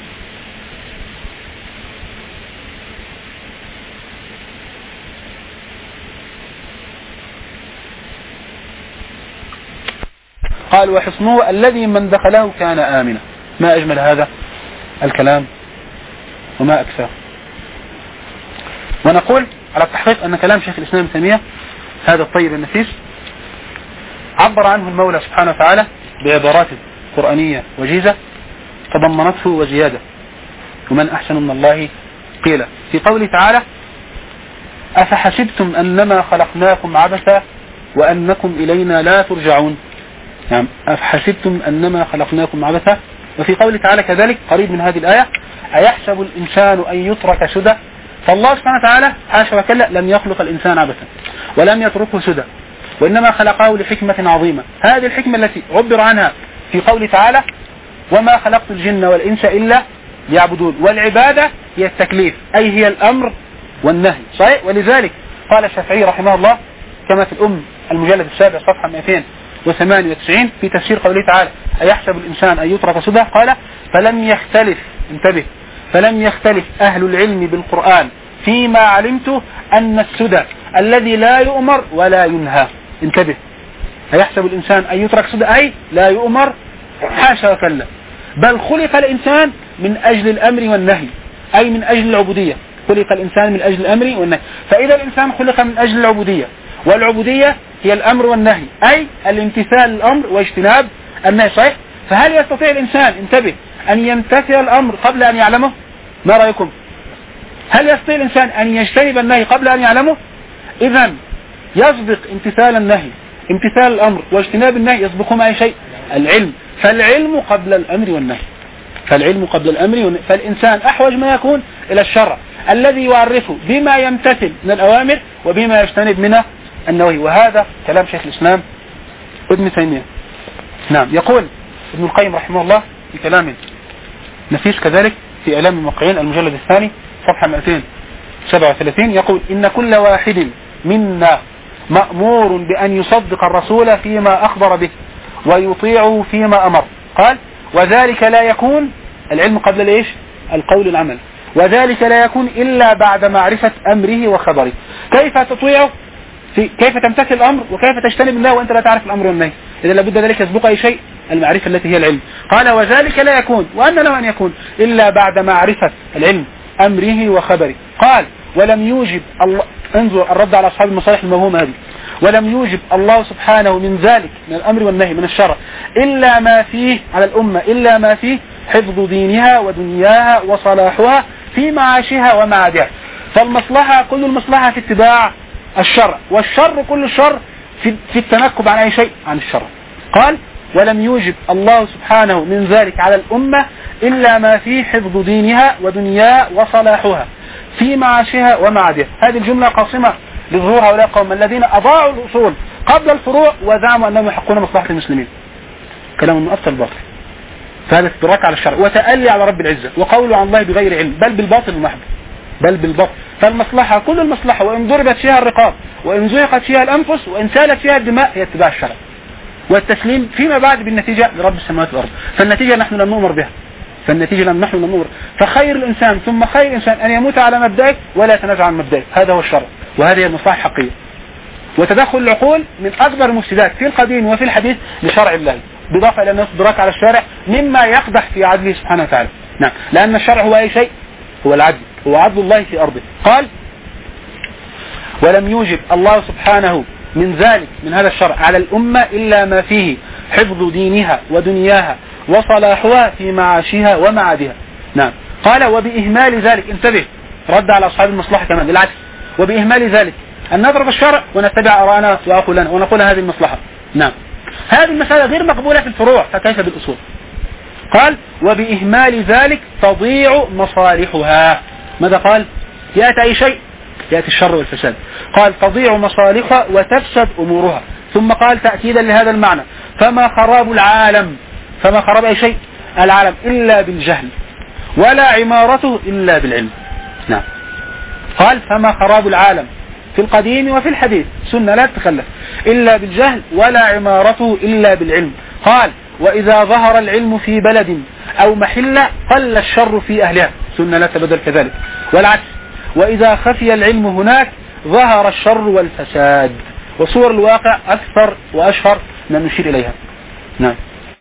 قال: وحصنه الذي من دخله كان آمنا. ما أجمل هذا الكلام وما أكثر. ونقول على التحقيق أن كلام شيخ الإسلام ابن تيمية هذا الطيب النفيس عبر عنه المولى سبحانه وتعالى بعبارات قرآنية وجيزة تضمنته وزيادة. ومن أحسن من الله قيل في قوله تعالى: أفحسبتم أنما خلقناكم عبثا وأنكم إلينا لا ترجعون. يعني أفحسبتم أنما خلقناكم عبثا. وفي قوله تعالى كذلك قريب من هذه الآية: أيحسب الإنسان أن يترك سدى. فالله سبحانه وتعالى حاشا وكلا لم يخلق الإنسان عبثا ولم يتركه سدى، وإنما خلقه لحكمة عظيمة. هذه الحكمة التي عبر عنها في قوله تعالى: وما خلقت الجن والإنس إلا ليعبدون. والعبادة هي التكليف، أي هي الأمر والنهي. صحيح. ولذلك قال الشافعي رحمه الله كما في المجلد 7 صفحة 298 في تفسير قوله تعالى: أيحسب الإنسان أن يترك سدى، قال: فلم يختلف، انتبه، فلم يختلف أهل العلم بالقرآن فيما علمته أن السدى الذي لا يؤمر ولا ينهى. انتبه، أيحسب الإنسان أن يترك سدى أي لا يؤمر، حاشا وكلا، بل خلق الإنسان من أجل الأمر والنهي، أي من أجل العبودية. خلق الإنسان من أجل الأمر والنهي. فإذا الإنسان خلق من أجل العبودية، والعبودية هي الأمر والنهي، أي الامتثال للأمر واجتناب النهي. صحيح. فهل يستطيع الإنسان، انتبه، أن يمتثل الأمر قبل أن يعلمه؟ ما رأيكم؟ هل يستطيع الإنسان أن يجتنب النهي قبل أن يعلمه؟ إذن يسبق امتثال النهي، امتثال الأمر واجتناب النهي يسبقهما أي شيء؟ العلم. فالعلم قبل الأمر والنهي، فالعلم قبل الأمر والنهي. فالإنسان أحوج ما يكون إلى الشرع الذي يعرفه بما يمتثل من الأوامر وبما يجتنب من النواهي. وهذا كلام شيخ الإسلام ابن تيمية. نعم. يقول ابن القيم رحمه الله في كلام نفيس كذلك في إعلام الموقعين المجلد 2 صفحة 237 يقول: إن كل واحد منا مأمور بأن يصدق الرسول فيما أخبر به ويطيعه فيما أمر. قال: وذلك لا يكون، العلم قبل الإيش؟ القول العمل. وذلك لا يكون إلا بعد معرفة أمره وخبره. كيف تطيعه؟ كيف تمتثل الأمر وكيف تجتنب الله وأنت لا تعرف الأمر والنهي؟ إذا لابد ذلك يسبق أي شيء؟ المعرفة التي هي العلم. قال: وذلك لا يكون، وأن له أن يكون، إلا بعد معرفة العلم أمره وخبره. قال: ولم يوجب الله، انظر الرد على أصحاب المصالح الموهومة هذه، ولم يوجب الله سبحانه من ذلك من الأمر والنهي من الشرع إلا ما فيه على الأمة، إلا ما فيه حفظ دينها ودنياها وصلاحها في معاشها ومعادها. فالمصلحة، كل المصلحة في اتباع الشرع، والشر كل الشر في التنكب عن أي شيء عن الشرع. قال: ولم يوجب الله سبحانه من ذلك على الأمة إلا ما فيه حفظ دينها ودنياها وصلاحها في معاشها ومعادها. هذه الجملة قاصمة لظهور هؤلاء القوم الذين أضاعوا الأصول قبل الفروع وزعموا أنهم يحقون مصلحة المسلمين. كلام من أبطل الباطل. فهذا استدراك على الشرع وتألي على رب العزة وقول عن الله بغير علم، بل بالباطل المحض، بل بالباطل. فالمصلحة كل المصلحة وإن ضربت فيها الرقاب وإن زهقت فيها الأنفس وإن سالت فيها الدماء هي اتباع الشرع والتسليم فيما بعد بالنتيجة لرب السماوات والأرض. فالنتيجة نحن لم نؤمر بها، فالنتيجة نحن لم نؤمر. فخير الإنسان ثم خير الإنسان أن يموت على مبدأك ولا يتنازع عن مبدأك. هذا هو الشرع وهذه هي المصلحة الحقيقية. وتدخل العقول من أكبر المفسدات في القديم وفي الحديث لشرع الله، بالإضافة إلى أن استدراك على الشارع مما يقدح في عدله سبحانه وتعالى. نعم، لأن الشرع هو أي شيء؟ هو العدل، هو عدل الله في أرضه. قال: ولم يوجب الله سبحانه من ذلك من هذا الشرع على الأمة إلا ما فيه حفظ دينها ودنياها وصلاحها في معاشها ومعادها. نعم، قال: وبإهمال ذلك، انتبه، رد على أصحاب المصلحة كمان بالعكس، وبإهمال ذلك أن نضرب الشرع ونتبع أراءنا وأقولنا ونقول هذه المصلحة. نعم، هذه المسألة غير مقبولة في الفروع فكيف بالأصول؟ قال: وبإهمال ذلك تضيع مصالحها. ماذا قال؟ يأتي أي شيء، يأتي الشر والفساد. قال: تضيع مصالحها وتفسد أمورها. ثم قال تأكيدا لهذا المعنى: فما خراب العالم، فما خراب أي شيء العالم إلا بالجهل ولا عمارته إلا بالعلم. نعم، قال: فما خراب العالم في القديم وفي الحديث سنة لا تتخلف إلا بالجهل ولا عمارته إلا بالعلم. قال: وإذا ظهر العلم في بلد أو محلة قل الشر في أهلها، سنة لا تبدل كذلك. والعكس: وإذا خفي العلم هناك ظهر الشر والفساد. وصور الواقع أكثر وأشهر من نشير إليها. نعم.